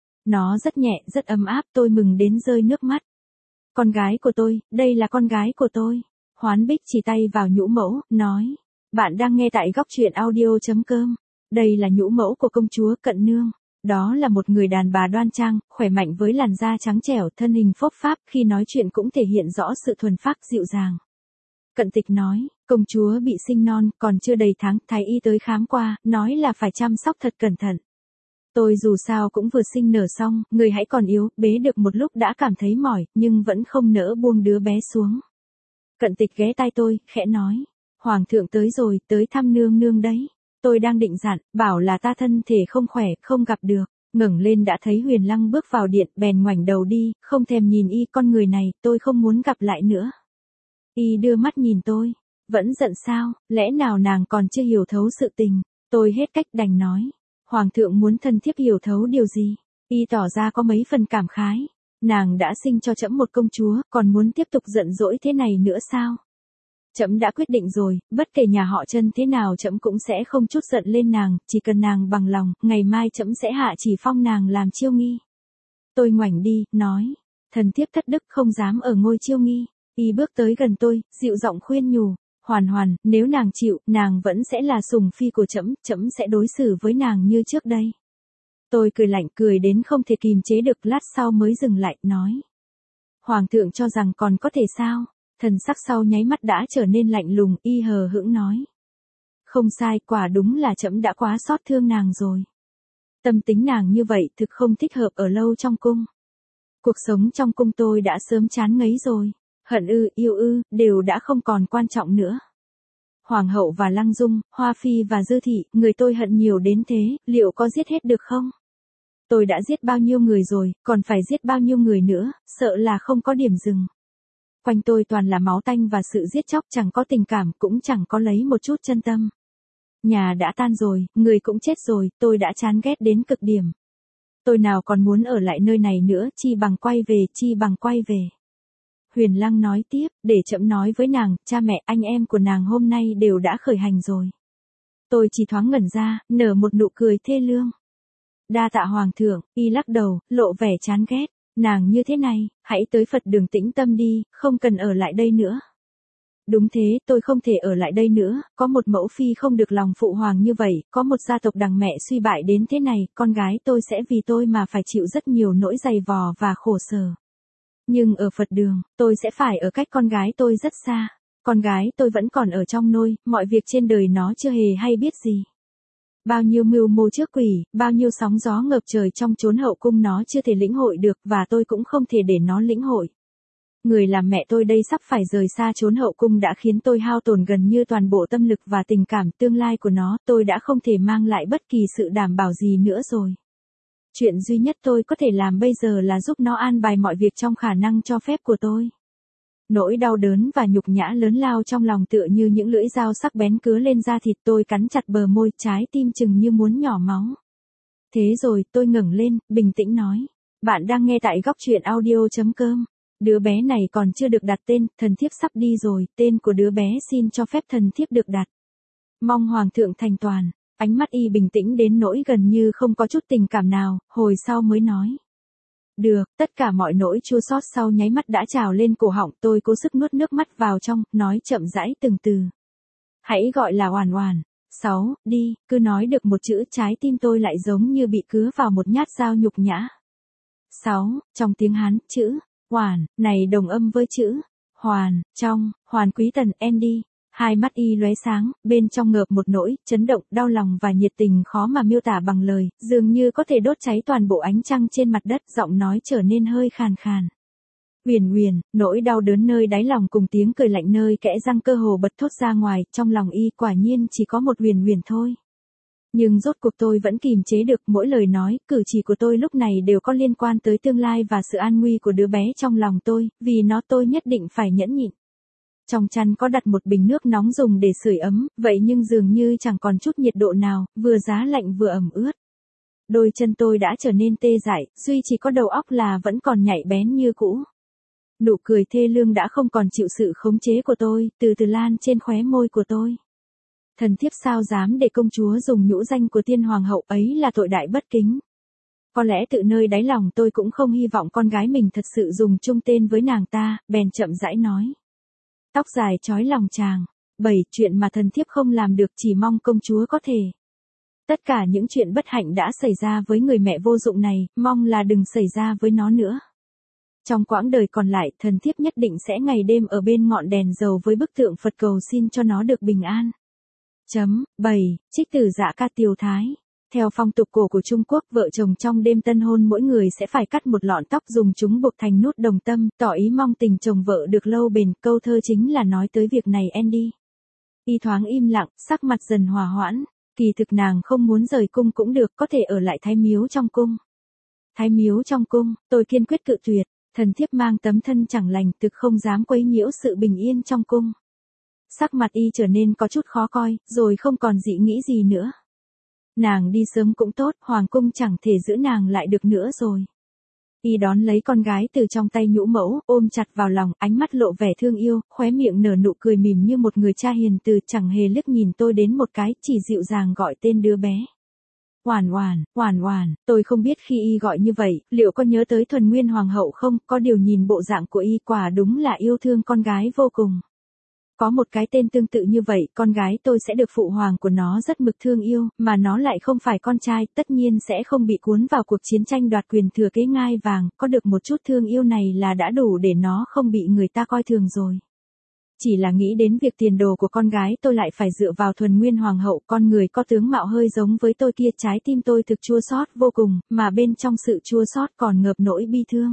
Nó rất nhẹ, rất ấm áp, tôi mừng đến rơi nước mắt. Con gái của tôi, đây là con gái của tôi. Hoán Bích chỉ tay vào nhũ mẫu, nói. Bạn đang nghe tại góc truyện audio.com. Đây là nhũ mẫu của công chúa Cận Nương. Đó là một người đàn bà đoan trang, khỏe mạnh với làn da trắng trẻo, thân hình phốc pháp, khi nói chuyện cũng thể hiện rõ sự thuần phác dịu dàng. Cận Tịch nói, công chúa bị sinh non, còn chưa đầy tháng, thái y tới khám qua, nói là phải chăm sóc thật cẩn thận. Tôi dù sao cũng vừa sinh nở xong, người hãy còn yếu, bế được một lúc đã cảm thấy mỏi, nhưng vẫn không nỡ buông đứa bé xuống. Cận Tịch ghé tai tôi, khẽ nói, Hoàng thượng tới rồi, tới thăm nương nương đấy. Tôi đang định dặn, bảo là ta thân thể không khỏe, không gặp được. Ngẩng lên đã thấy Huyền Lăng bước vào điện, bèn ngoảnh đầu đi, không thèm nhìn y, con người này, tôi không muốn gặp lại nữa. Y đưa mắt nhìn tôi, vẫn giận sao, lẽ nào nàng còn chưa hiểu thấu sự tình. Tôi hết cách đành nói, Hoàng thượng muốn thân thiếp hiểu thấu điều gì. Y tỏ ra có mấy phần cảm khái, nàng đã sinh cho trẫm một công chúa, còn muốn tiếp tục giận dỗi thế này nữa sao? Trẫm đã quyết định rồi, bất kể nhà họ Trân thế nào trẫm cũng sẽ không chút giận lên nàng, chỉ cần nàng bằng lòng, ngày mai trẫm sẽ hạ chỉ phong nàng làm chiêu nghi. Tôi ngoảnh đi, nói, thần thiếp thất đức không dám ở ngôi chiêu nghi. Y bước tới gần tôi, dịu giọng khuyên nhủ, Hoàn Hoàn, nếu nàng chịu, nàng vẫn sẽ là sủng phi của trẫm, trẫm sẽ đối xử với nàng như trước đây. Tôi cười lạnh, cười đến không thể kìm chế được, lát sau mới dừng lại, nói. Hoàng thượng cho rằng còn có thể sao? Thần sắc sau nháy mắt đã trở nên lạnh lùng, y hờ hững nói. Không sai, quả đúng là trẫm đã quá xót thương nàng rồi. Tâm tính nàng như vậy thực không thích hợp ở lâu trong cung. Cuộc sống trong cung tôi đã sớm chán ngấy rồi. Hận ư, yêu ư, đều đã không còn quan trọng nữa. Hoàng hậu và Lăng Dung, Hoa Phi và Dư Thị, người tôi hận nhiều đến thế, liệu có giết hết được không? Tôi đã giết bao nhiêu người rồi, còn phải giết bao nhiêu người nữa, sợ là không có điểm dừng. Quanh tôi toàn là máu tanh và sự giết chóc, chẳng có tình cảm, cũng chẳng có lấy một chút chân tâm. Nhà đã tan rồi, người cũng chết rồi, tôi đã chán ghét đến cực điểm. Tôi nào còn muốn ở lại nơi này nữa, chi bằng quay về, chi bằng quay về. Huyền Lăng nói tiếp, để trẫm nói với nàng, cha mẹ anh em của nàng hôm nay đều đã khởi hành rồi. Tôi chỉ thoáng ngẩn ra, nở một nụ cười thê lương. Đa tạ hoàng thượng, y lắc đầu, lộ vẻ chán ghét. Nàng như thế này, hãy tới Phật đường tĩnh tâm đi, không cần ở lại đây nữa. Đúng thế, tôi không thể ở lại đây nữa, có một mẫu phi không được lòng phụ hoàng như vậy, có một gia tộc đằng mẹ suy bại đến thế này, con gái tôi sẽ vì tôi mà phải chịu rất nhiều nỗi dày vò và khổ sở. Nhưng ở Phật đường, tôi sẽ phải ở cách con gái tôi rất xa. Con gái tôi vẫn còn ở trong nôi, mọi việc trên đời nó chưa hề hay biết gì. Bao nhiêu mưu mô trước quỷ, bao nhiêu sóng gió ngập trời trong chốn hậu cung nó chưa thể lĩnh hội được và tôi cũng không thể để nó lĩnh hội. Người làm mẹ tôi đây sắp phải rời xa chốn hậu cung đã khiến tôi hao tổn gần như toàn bộ tâm lực và tình cảm tương lai của nó, tôi đã không thể mang lại bất kỳ sự đảm bảo gì nữa rồi. Chuyện duy nhất tôi có thể làm bây giờ là giúp nó an bài mọi việc trong khả năng cho phép của tôi. Nỗi đau đớn và nhục nhã lớn lao trong lòng tựa như những lưỡi dao sắc bén cứa lên da thịt tôi cắn chặt bờ môi, trái tim chừng như muốn nhỏ máu. Thế rồi tôi ngẩng lên, bình tĩnh nói. Bạn đang nghe tại góc truyện audio.com. Đứa bé này còn chưa được đặt tên, thần thiếp sắp đi rồi, tên của đứa bé xin cho phép thần thiếp được đặt. Mong hoàng thượng thành toàn. Ánh mắt y bình tĩnh đến nỗi gần như không có chút tình cảm nào, hồi sau mới nói. Được, tất cả mọi nỗi chua xót sau nháy mắt đã trào lên cổ họng, tôi cố sức nuốt nước mắt vào trong, nói chậm rãi từng từ. Hãy gọi là Oản Oản. 6, đi, cứ nói được một chữ trái tim tôi lại giống như bị cứa vào một nhát dao nhục nhã. 6, trong tiếng Hán, chữ, Oản, này đồng âm với chữ, Hoàn, trong, Hoàn Quý Tần, Andy. Hai mắt y lóe sáng, bên trong ngợp một nỗi, chấn động, đau lòng và nhiệt tình khó mà miêu tả bằng lời, dường như có thể đốt cháy toàn bộ ánh trăng trên mặt đất, giọng nói trở nên hơi khàn khàn. Huyền huyền, nỗi đau đớn nơi đáy lòng cùng tiếng cười lạnh nơi kẽ răng cơ hồ bật thốt ra ngoài, trong lòng y quả nhiên chỉ có một huyền huyền thôi. Nhưng rốt cuộc tôi vẫn kìm chế được, mỗi lời nói, cử chỉ của tôi lúc này đều có liên quan tới tương lai và sự an nguy của đứa bé trong lòng tôi, vì nó tôi nhất định phải nhẫn nhịn. Trong chăn có đặt một bình nước nóng dùng để sưởi ấm, vậy nhưng dường như chẳng còn chút nhiệt độ nào, vừa giá lạnh vừa ẩm ướt. Đôi chân tôi đã trở nên tê dại, duy chỉ có đầu óc là vẫn còn nhạy bén như cũ. Nụ cười thê lương đã không còn chịu sự khống chế của tôi, từ từ lan trên khóe môi của tôi. Thần thiếp sao dám để công chúa dùng nhũ danh của tiên hoàng hậu, ấy là tội đại bất kính. Có lẽ tự nơi đáy lòng tôi cũng không hy vọng con gái mình thật sự dùng chung tên với nàng ta, bèn chậm rãi nói. Tóc dài trói lòng chàng. 7. Chuyện mà thần thiếp không làm được chỉ mong công chúa có thể. Tất cả những chuyện bất hạnh đã xảy ra với người mẹ vô dụng này, mong là đừng xảy ra với nó nữa. Trong quãng đời còn lại, thần thiếp nhất định sẽ ngày đêm ở bên ngọn đèn dầu với bức tượng Phật cầu xin cho nó được bình an. 7. Trích từ Dạ Ca Tiều Thái. Theo phong tục cổ của Trung Quốc, vợ chồng trong đêm tân hôn mỗi người sẽ phải cắt một lọn tóc dùng chúng buộc thành nút đồng tâm, tỏ ý mong tình chồng vợ được lâu bền, câu thơ chính là nói tới việc này Andy. Y thoáng im lặng, sắc mặt dần hòa hoãn, kỳ thực nàng không muốn rời cung cũng được, có thể ở lại Thái Miếu trong cung. Thái Miếu trong cung, tôi kiên quyết cự tuyệt, thần thiếp mang tấm thân chẳng lành, thực không dám quấy nhiễu sự bình yên trong cung. Sắc mặt y trở nên có chút khó coi, rồi không còn dị nghĩ gì nữa. Nàng đi sớm cũng tốt, hoàng cung chẳng thể giữ nàng lại được nữa rồi. Y đón lấy con gái từ trong tay nhũ mẫu, ôm chặt vào lòng, ánh mắt lộ vẻ thương yêu, khóe miệng nở nụ cười mỉm như một người cha hiền từ, chẳng hề liếc nhìn tôi đến một cái, chỉ dịu dàng gọi tên đứa bé. Oản Oản, Oản Oản, tôi không biết khi y gọi như vậy, liệu có nhớ tới Thuần Nguyên Hoàng hậu không, có điều nhìn bộ dạng của y quả đúng là yêu thương con gái vô cùng. Có một cái tên tương tự như vậy, con gái tôi sẽ được phụ hoàng của nó rất mực thương yêu, mà nó lại không phải con trai, tất nhiên sẽ không bị cuốn vào cuộc chiến tranh đoạt quyền thừa kế ngai vàng, có được một chút thương yêu này là đã đủ để nó không bị người ta coi thường rồi. Chỉ là nghĩ đến việc tiền đồ của con gái tôi lại phải dựa vào Thuần Nguyên Hoàng hậu, con người có tướng mạo hơi giống với tôi kia, trái tim tôi thực chua xót vô cùng, mà bên trong sự chua xót còn ngập nỗi bi thương.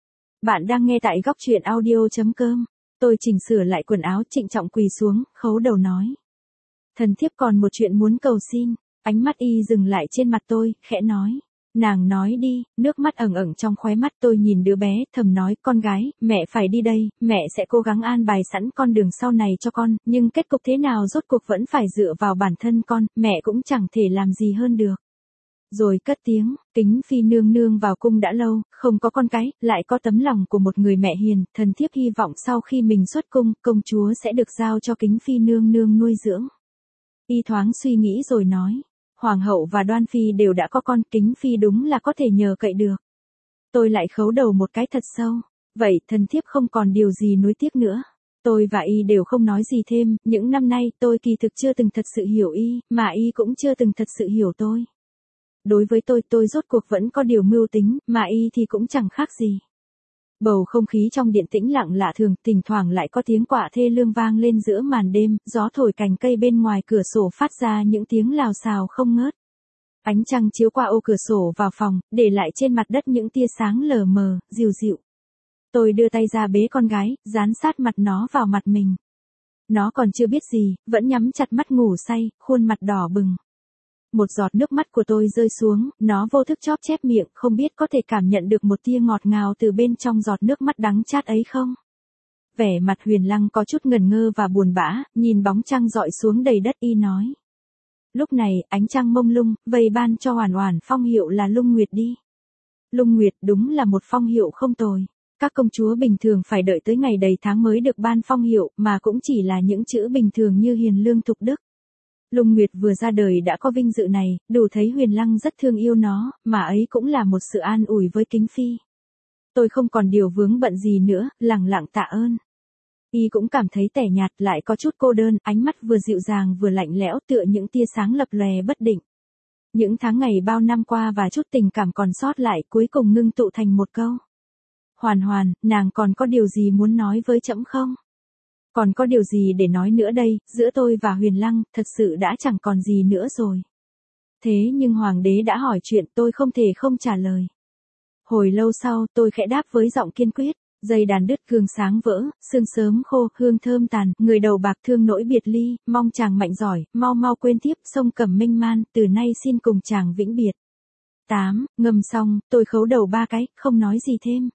Bạn đang nghe tại góc truyện audio.com. Tôi chỉnh sửa lại quần áo, trịnh trọng quỳ xuống, khấu đầu nói. Thần thiếp còn một chuyện muốn cầu xin. Ánh mắt y dừng lại trên mặt tôi, khẽ nói. Nàng nói đi, nước mắt ẩn ẩn trong khóe mắt. Tôi nhìn đứa bé, thầm nói, con gái, mẹ phải đi đây, mẹ sẽ cố gắng an bài sẵn con đường sau này cho con, nhưng kết cục thế nào rốt cuộc vẫn phải dựa vào bản thân con, mẹ cũng chẳng thể làm gì hơn được. Rồi cất tiếng, Kính Phi nương nương vào cung đã lâu, không có con cái, lại có tấm lòng của một người mẹ hiền, thần thiếp hy vọng sau khi mình xuất cung, công chúa sẽ được giao cho Kính Phi nương nương nuôi dưỡng. Y thoáng suy nghĩ rồi nói, Hoàng hậu và Đoan Phi đều đã có con, Kính Phi đúng là có thể nhờ cậy được. Tôi lại khấu đầu một cái thật sâu. Vậy thần thiếp không còn điều gì nuối tiếc nữa. Tôi và y đều không nói gì thêm, những năm nay tôi kỳ thực chưa từng thật sự hiểu y, mà y cũng chưa từng thật sự hiểu tôi. Đối với tôi rốt cuộc vẫn có điều mưu tính, mà y thì cũng chẳng khác gì. Bầu không khí trong điện tĩnh lặng lạ thường, thỉnh thoảng lại có tiếng quạ thê lương vang lên giữa màn đêm, gió thổi cành cây bên ngoài cửa sổ phát ra những tiếng lào xào không ngớt. Ánh trăng chiếu qua ô cửa sổ vào phòng, để lại trên mặt đất những tia sáng lờ mờ, dịu dịu. Tôi đưa tay ra bế con gái, dán sát mặt nó vào mặt mình. Nó còn chưa biết gì, vẫn nhắm chặt mắt ngủ say, khuôn mặt đỏ bừng. Một giọt nước mắt của tôi rơi xuống, nó vô thức chóp chép miệng, không biết có thể cảm nhận được một tia ngọt ngào từ bên trong giọt nước mắt đắng chát ấy không? Vẻ mặt Huyền Lăng có chút ngần ngơ và buồn bã, nhìn bóng trăng dọi xuống đầy đất y nói. Lúc này, ánh trăng mông lung, vây ban cho Hoàn Hoàn phong hiệu là Lung Nguyệt đi. Lung Nguyệt đúng là một phong hiệu không tồi. Các công chúa bình thường phải đợi tới ngày đầy tháng mới được ban phong hiệu, mà cũng chỉ là những chữ bình thường như hiền lương thục đức. Lung Nguyệt vừa ra đời đã có vinh dự này, đủ thấy Huyền Lăng rất thương yêu nó, mà ấy cũng là một sự an ủi với Kính Phi. Tôi không còn điều vướng bận gì nữa, lẳng lặng tạ ơn. Y cũng cảm thấy tẻ nhạt, lại có chút cô đơn, ánh mắt vừa dịu dàng vừa lạnh lẽo tựa những tia sáng lập lòe bất định. Những tháng ngày bao năm qua và chút tình cảm còn sót lại cuối cùng ngưng tụ thành một câu. Hoàn Hoàn, nàng còn có điều gì muốn nói với trẫm không? Còn có điều gì để nói nữa đây, giữa tôi và Huyền Lăng, thật sự đã chẳng còn gì nữa rồi. Thế nhưng Hoàng đế đã hỏi chuyện, tôi không thể không trả lời. Hồi lâu sau, tôi khẽ đáp với giọng kiên quyết, dây đàn đứt gương sáng vỡ, sương sớm khô, hương thơm tàn, người đầu bạc thương nỗi biệt ly, mong chàng mạnh giỏi, mau mau quên tiếp, sông Cẩm Minh man, từ nay xin cùng chàng vĩnh biệt. 8, ngâm xong, tôi khấu đầu 3 cái, không nói gì thêm.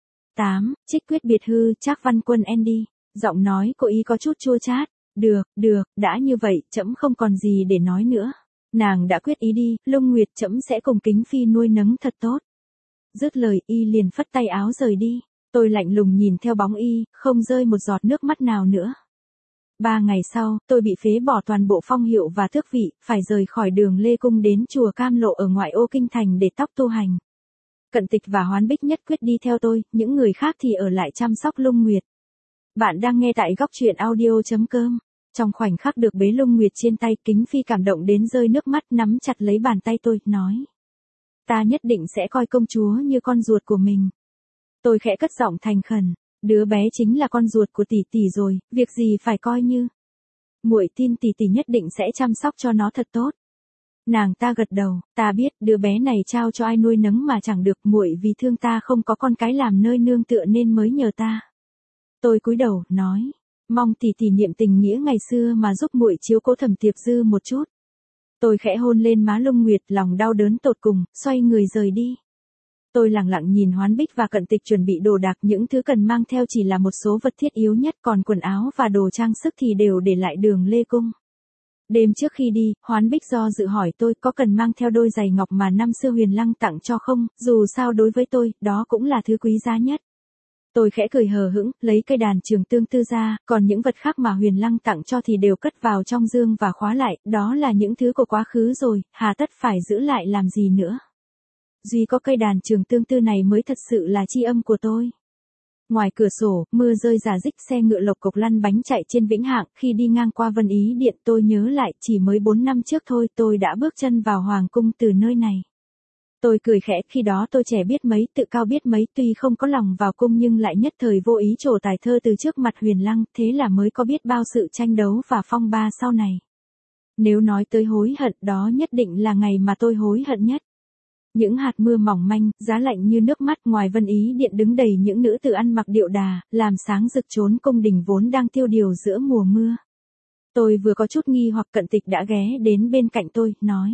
8, trích quyết biệt hư, Trác Văn Quân Andy. Giọng nói của y có chút chua chát. Được, đã như vậy, trẫm không còn gì để nói nữa. Nàng đã quyết ý đi, Lung Nguyệt trẫm sẽ cùng Kính Phi nuôi nấng thật tốt. Dứt lời y liền phất tay áo rời đi. Tôi lạnh lùng nhìn theo bóng y, không rơi một giọt nước mắt nào nữa. 3 ngày sau, tôi bị phế bỏ toàn bộ phong hiệu và tước vị, phải rời khỏi Đường Lê Cung đến chùa Cam Lộ ở ngoại ô kinh thành để tóc tu hành. Cận Tịch và Hoán Bích nhất quyết đi theo tôi, những người khác thì ở lại chăm sóc Lung Nguyệt. Bạn đang nghe tại góc truyện audio.com. Trong khoảnh khắc được bế Lung Nguyệt trên tay, Kính Phi cảm động đến rơi nước mắt, nắm chặt lấy bàn tay tôi, nói. Ta nhất định sẽ coi công chúa như con ruột của mình. Tôi khẽ cất giọng thành khẩn, đứa bé chính là con ruột của tỷ tỷ rồi, việc gì phải coi như. Muội tin tỷ tỷ nhất định sẽ chăm sóc cho nó thật tốt. Nàng ta gật đầu, ta biết, đứa bé này trao cho ai nuôi nấng mà chẳng được, muội vì thương ta không có con cái làm nơi nương tựa nên mới nhờ ta. Tôi cúi đầu, nói, mong tỷ tỷ niệm tình nghĩa ngày xưa mà giúp muội chiếu cố Thẩm Tiệp Dư một chút. Tôi khẽ hôn lên má Lung Nguyệt, lòng đau đớn tột cùng, xoay người rời đi. Tôi lặng lặng nhìn Hoán Bích và Cận Tịch chuẩn bị đồ đạc, những thứ cần mang theo chỉ là một số vật thiết yếu nhất, còn quần áo và đồ trang sức thì đều để lại Đường Lê Cung. Đêm trước khi đi, Hoán Bích do dự hỏi tôi có cần mang theo đôi giày ngọc mà năm xưa Huyền Lăng tặng cho không, dù sao đối với tôi, đó cũng là thứ quý giá nhất. Tôi khẽ cười hờ hững, lấy cây đàn Trường Tương Tư ra, còn những vật khác mà Huyền Lăng tặng cho thì đều cất vào trong dương và khóa lại, đó là những thứ của quá khứ rồi, hà tất phải giữ lại làm gì nữa. Duy có cây đàn Trường Tương Tư này mới thật sự là tri âm của tôi. Ngoài cửa sổ, mưa rơi rả rích, xe ngựa lộc cộc lăn bánh chạy trên Vĩnh Hạng, khi đi ngang qua Vân Ý Điện tôi nhớ lại, chỉ mới 4 năm trước thôi tôi đã bước chân vào Hoàng Cung từ nơi này. Tôi cười khẽ, khi đó tôi trẻ biết mấy, tự cao biết mấy, tuy không có lòng vào cung nhưng lại nhất thời vô ý trổ tài thơ từ trước mặt Huyền Lăng, thế là mới có biết bao sự tranh đấu và phong ba sau này. Nếu nói tới hối hận, đó nhất định là ngày mà tôi hối hận nhất. Những hạt mưa mỏng manh, giá lạnh như nước mắt, ngoài Vân Ý Điện đứng đầy những nữ tử ăn mặc điệu đà, làm sáng rực chốn cung đình vốn đang tiêu điều giữa mùa mưa. Tôi vừa có chút nghi hoặc, Cận Tịch đã ghé đến bên cạnh tôi, nói.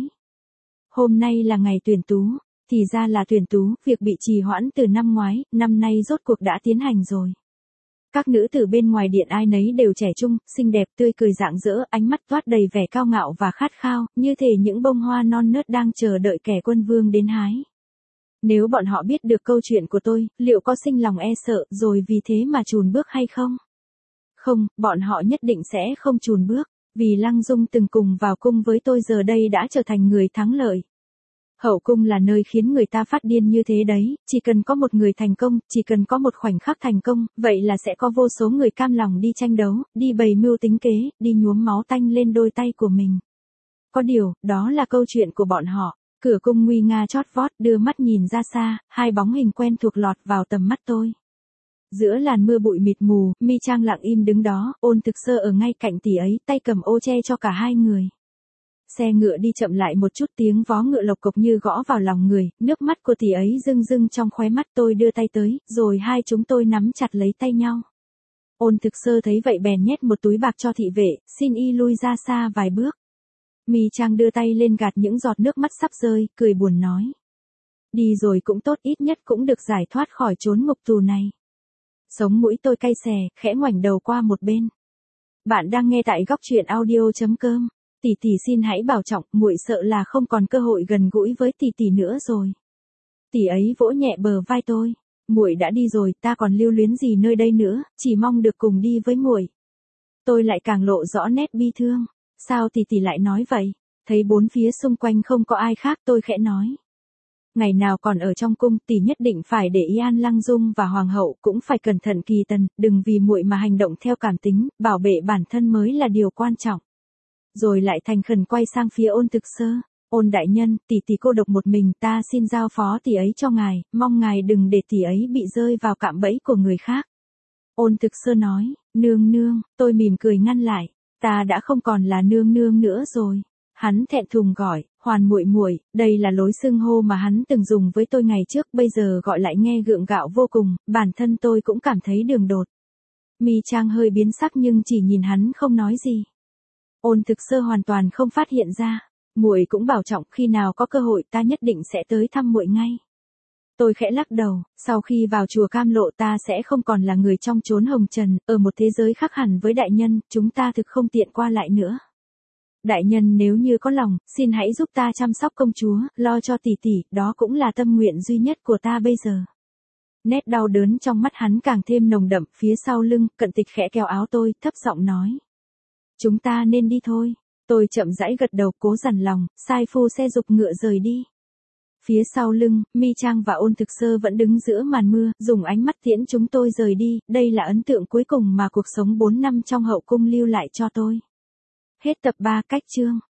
Hôm nay là ngày tuyển tú, thì ra là tuyển tú, việc bị trì hoãn từ năm ngoái, năm nay rốt cuộc đã tiến hành rồi. Các nữ tử bên ngoài điện ai nấy đều trẻ trung, xinh đẹp, tươi cười rạng rỡ, ánh mắt toát đầy vẻ cao ngạo và khát khao, như thể những bông hoa non nớt đang chờ đợi kẻ quân vương đến hái. Nếu bọn họ biết được câu chuyện của tôi, liệu có sinh lòng e sợ rồi vì thế mà chùn bước hay không? Không, bọn họ nhất định sẽ không chùn bước. Vì Lăng Dung từng cùng vào cung với tôi giờ đây đã trở thành người thắng lợi. Hậu cung là nơi khiến người ta phát điên như thế đấy, chỉ cần có một người thành công, chỉ cần có một khoảnh khắc thành công, vậy là sẽ có vô số người cam lòng đi tranh đấu, đi bày mưu tính kế, đi nhuốm máu tanh lên đôi tay của mình. Có điều, đó là câu chuyện của bọn họ. Cửa cung nguy nga chót vót, đưa mắt nhìn ra xa, hai bóng hình quen thuộc lọt vào tầm mắt tôi. Giữa làn mưa bụi mịt mù, Mi Trang lặng im đứng đó, Ôn Thực Sơ ở ngay cạnh tỷ ấy, tay cầm ô che cho cả hai người. Xe ngựa đi chậm lại một chút, tiếng vó ngựa lộc cộc như gõ vào lòng người, nước mắt của tỷ ấy rưng rưng trong khóe mắt. Tôi đưa tay tới, rồi hai chúng tôi nắm chặt lấy tay nhau. Ôn Thực Sơ thấy vậy bèn nhét một túi bạc cho thị vệ, xin y lui ra xa vài bước. Mi Trang đưa tay lên gạt những giọt nước mắt sắp rơi, cười buồn nói. Đi rồi cũng tốt, ít nhất cũng được giải thoát khỏi chốn ngục tù này. Sống mũi tôi cay xè, khẽ ngoảnh đầu qua một bên. Bạn đang nghe tại góc truyện audio.com. Tỷ tỷ xin hãy bảo trọng, muội sợ là không còn cơ hội gần gũi với tỷ tỷ nữa rồi. Tỷ ấy vỗ nhẹ bờ vai tôi. Muội đã đi rồi, ta còn lưu luyến gì nơi đây nữa, chỉ mong được cùng đi với muội. Tôi lại càng lộ rõ nét bi thương. Sao tỷ tỷ lại nói vậy? Thấy bốn phía xung quanh không có ai khác, tôi khẽ nói. Ngày nào còn ở trong cung, tỷ nhất định phải để ý an Lăng Dung và hoàng hậu, cũng phải cẩn thận kỳ tần, đừng vì muội mà hành động theo cảm tính, bảo vệ bản thân mới là điều quan trọng. Rồi lại thành khẩn quay sang phía Ôn Thực Sơ. Ôn đại nhân, tỷ tỷ cô độc một mình, ta xin giao phó tỷ ấy cho ngài, mong ngài đừng để tỷ ấy bị rơi vào cạm bẫy của người khác. Ôn Thực Sơ nói, nương nương, tôi mỉm cười ngăn lại, ta đã không còn là nương nương nữa rồi. Hắn thẹn thùng gọi, Hoàn muội muội, đây là lối xưng hô mà hắn từng dùng với tôi ngày trước, bây giờ gọi lại nghe gượng gạo vô cùng, bản thân tôi cũng cảm thấy đường đột. Mi Trang hơi biến sắc nhưng chỉ nhìn hắn không nói gì. Ôn Thực Sơ hoàn toàn không phát hiện ra, muội cũng bảo trọng, khi nào có cơ hội ta nhất định sẽ tới thăm muội ngay. Tôi khẽ lắc đầu, sau khi vào chùa Cam Lộ ta sẽ không còn là người trong chốn hồng trần, ở một thế giới khác hẳn với đại nhân, chúng ta thực không tiện qua lại nữa. Đại nhân nếu như có lòng, xin hãy giúp ta chăm sóc công chúa, lo cho tỷ tỷ, đó cũng là tâm nguyện duy nhất của ta bây giờ. Nét đau đớn trong mắt hắn càng thêm nồng đậm, phía sau lưng, Cận Tịch khẽ kéo áo tôi, thấp giọng nói. Chúng ta nên đi thôi. Tôi chậm rãi gật đầu, cố dằn lòng, sai phu xe dục ngựa rời đi. Phía sau lưng, Mi Trang và Ôn Thực Sơ vẫn đứng giữa màn mưa, dùng ánh mắt tiễn chúng tôi rời đi, đây là ấn tượng cuối cùng mà cuộc sống 4 năm trong hậu cung lưu lại cho tôi. Hết tập 3 cách chương.